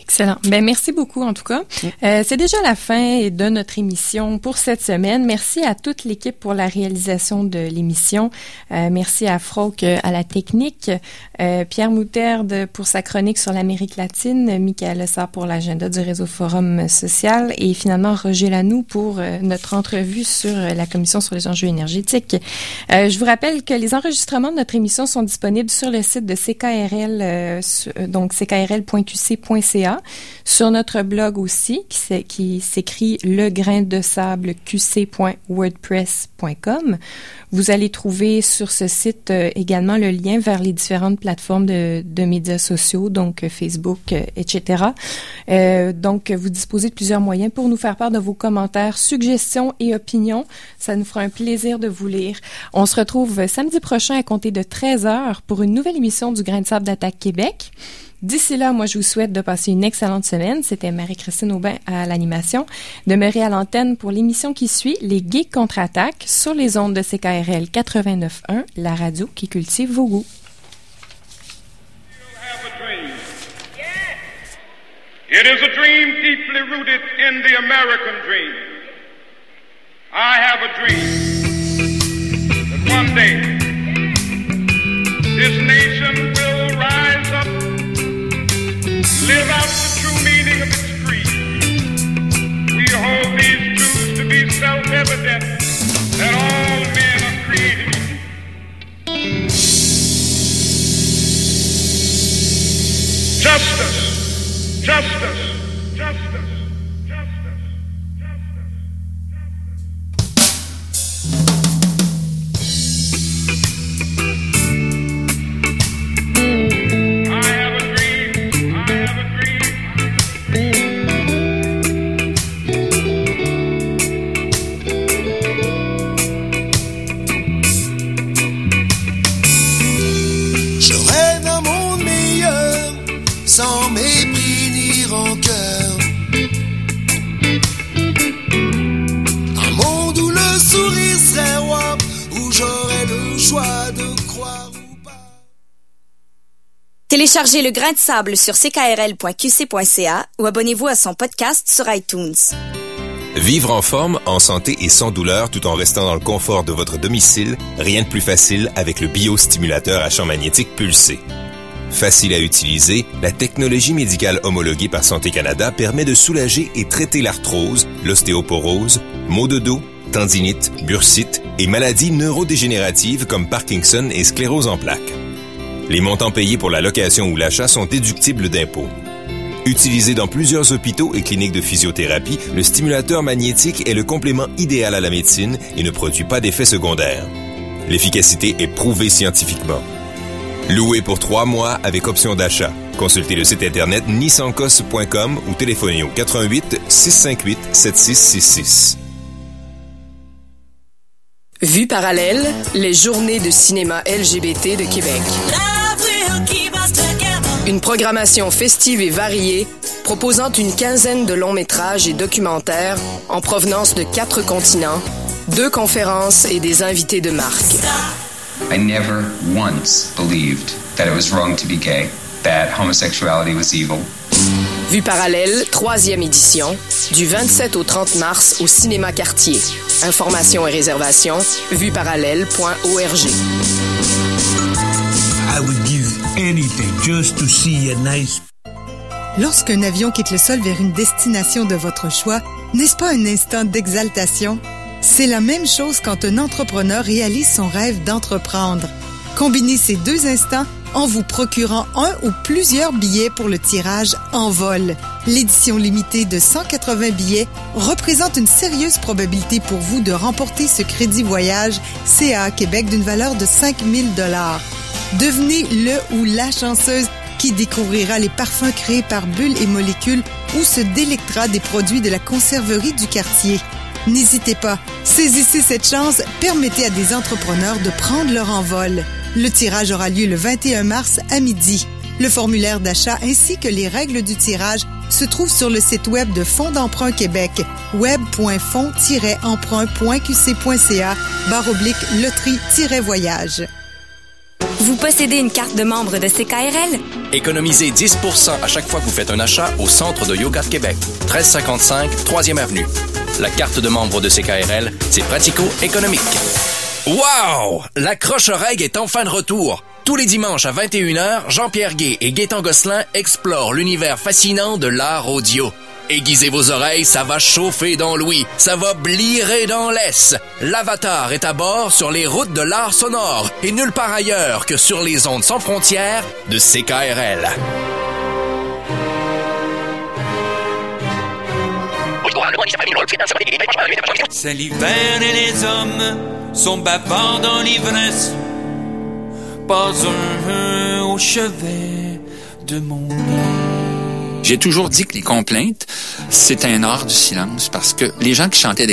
Excellent. Ben merci beaucoup en tout cas. Euh, c'est déjà la fin de notre émission pour cette semaine. Merci à toute l'équipe pour la réalisation de l'émission. Euh, merci à Frauque à la technique, euh, Pierre Moutarde pour sa chronique sur l'Amérique latine, Michaël Lessard pour l'agenda du réseau Forum social et finalement Roger Lanoux pour euh, notre entrevue sur la Commission sur les enjeux énergétiques. Euh, je vous rappelle que les enregistrements de notre émission sont disponibles sur le site de C K R L, euh, sur, donc c k r l point q c point c a. Sur notre blog aussi, qui, qui s'écrit le grain de sable q c point wordpress point com. Vous allez trouver sur ce site euh, également le lien vers les différentes plateformes de, de médias sociaux, donc euh, Facebook, euh, et cetera. Euh, donc, vous disposez de plusieurs moyens pour nous faire part de vos commentaires, suggestions et opinions. Ça nous fera un plaisir de vous lire. On se retrouve samedi prochain à compter de treize heures pour une nouvelle émission du Grain de sable d'Attaque Québec. D'ici là, moi, je vous souhaite de passer une excellente semaine. C'était Marie-Christine Aubin à l'animation. Demeurez à l'antenne pour l'émission qui suit, Les Geeks contre-attaque, sur les ondes de C K R L quatre-vingt-neuf point un, la radio qui cultive vos goûts.
It is a dream deeply rooted in the American dream. I have a dream that one day this nation will rise up, live out the true meaning of its creed. We hold these truths to be self-evident, that all men are created equal. Justice, justice, justice.
Sans mépris ni rancœur, un monde où le sourire serait roi, où j'aurais le choix de croire ou pas.
Téléchargez le Grain de sable sur c k r l point q c point c a ou abonnez-vous à son podcast sur iTunes.
Vivre en forme, en santé et sans douleur tout en restant dans le confort de votre domicile, rien de plus facile avec le biostimulateur à champ magnétique pulsé. Facile à utiliser, la technologie médicale homologuée par Santé Canada permet de soulager et traiter l'arthrose, l'ostéoporose, maux de dos, tendinite, bursite et maladies neurodégénératives comme Parkinson et sclérose en plaques. Les montants payés pour la location ou l'achat sont déductibles d'impôts. Utilisé dans plusieurs hôpitaux et cliniques de physiothérapie, le stimulateur magnétique est le complément idéal à la médecine et ne produit pas d'effets secondaires. L'efficacité est prouvée scientifiquement. Loué pour trois mois avec option d'achat. Consultez le site internet nissancos point com ou téléphonez au quatre un huit, six cinq huit, sept six six six.
Vue parallèle, les journées de cinéma L G B T de Québec. Une programmation festive et variée proposant une quinzaine de longs métrages et documentaires en provenance de quatre continents, deux conférences et des invités de marque.
I never once believed that it was wrong to be gay, that homosexuality was evil.
Vue parallèle, troisième édition, du vingt-sept au trente mars au Cinéma Cartier. Informations et réservations, vue parallèle point org.
I would give anything just to see a nice...
Lorsqu'un avion quitte le sol vers une destination de votre choix, n'est-ce pas un instant d'exaltation? C'est la même chose quand un entrepreneur réalise son rêve d'entreprendre. Combinez ces deux instants en vous procurant un ou plusieurs billets pour le tirage En Vol. L'édition limitée de cent quatre-vingts billets représente une sérieuse probabilité pour vous de remporter ce crédit voyage C A Québec d'une valeur de cinq mille dollars. Devenez le ou la chanceuse qui découvrira les parfums créés par Bulles et Molécules ou se délectera des produits de la conserverie du quartier. N'hésitez pas, saisissez cette chance, permettez à des entrepreneurs de prendre leur envol. Le tirage aura lieu le vingt et un mars à midi. Le formulaire d'achat ainsi que les règles du tirage se trouvent sur le site web de Fonds d'emprunt Québec, web point fonds tiret emprunt point q c point c a barre oblique loterie-voyage.
Vous possédez une carte de membre de C K R L?
Économisez dix pour cent à chaque fois que vous faites un achat au Centre de Yoga de Québec, treize cinquante-cinq troisième Avenue. La carte de membre de C K R L, c'est pratico-économique. Wow! La croche-oreille est enfin de retour. Tous les dimanches à vingt et une heures, Jean-Pierre Gué et Gaétan Gosselin explorent l'univers fascinant de l'art audio. Aiguisez vos oreilles, ça va chauffer dans l'ouïe, ça va blirer dans l'ess. L'Avatar est à bord sur les routes de l'art sonore et nulle part ailleurs que sur les ondes sans frontières de C K R L.
C'est l'hiver et les hommes sont bavards dans l'ivresse. Pas un au chevet de mon lit.
J'ai toujours dit que les complaintes, c'est un art du silence parce que les gens qui chantaient des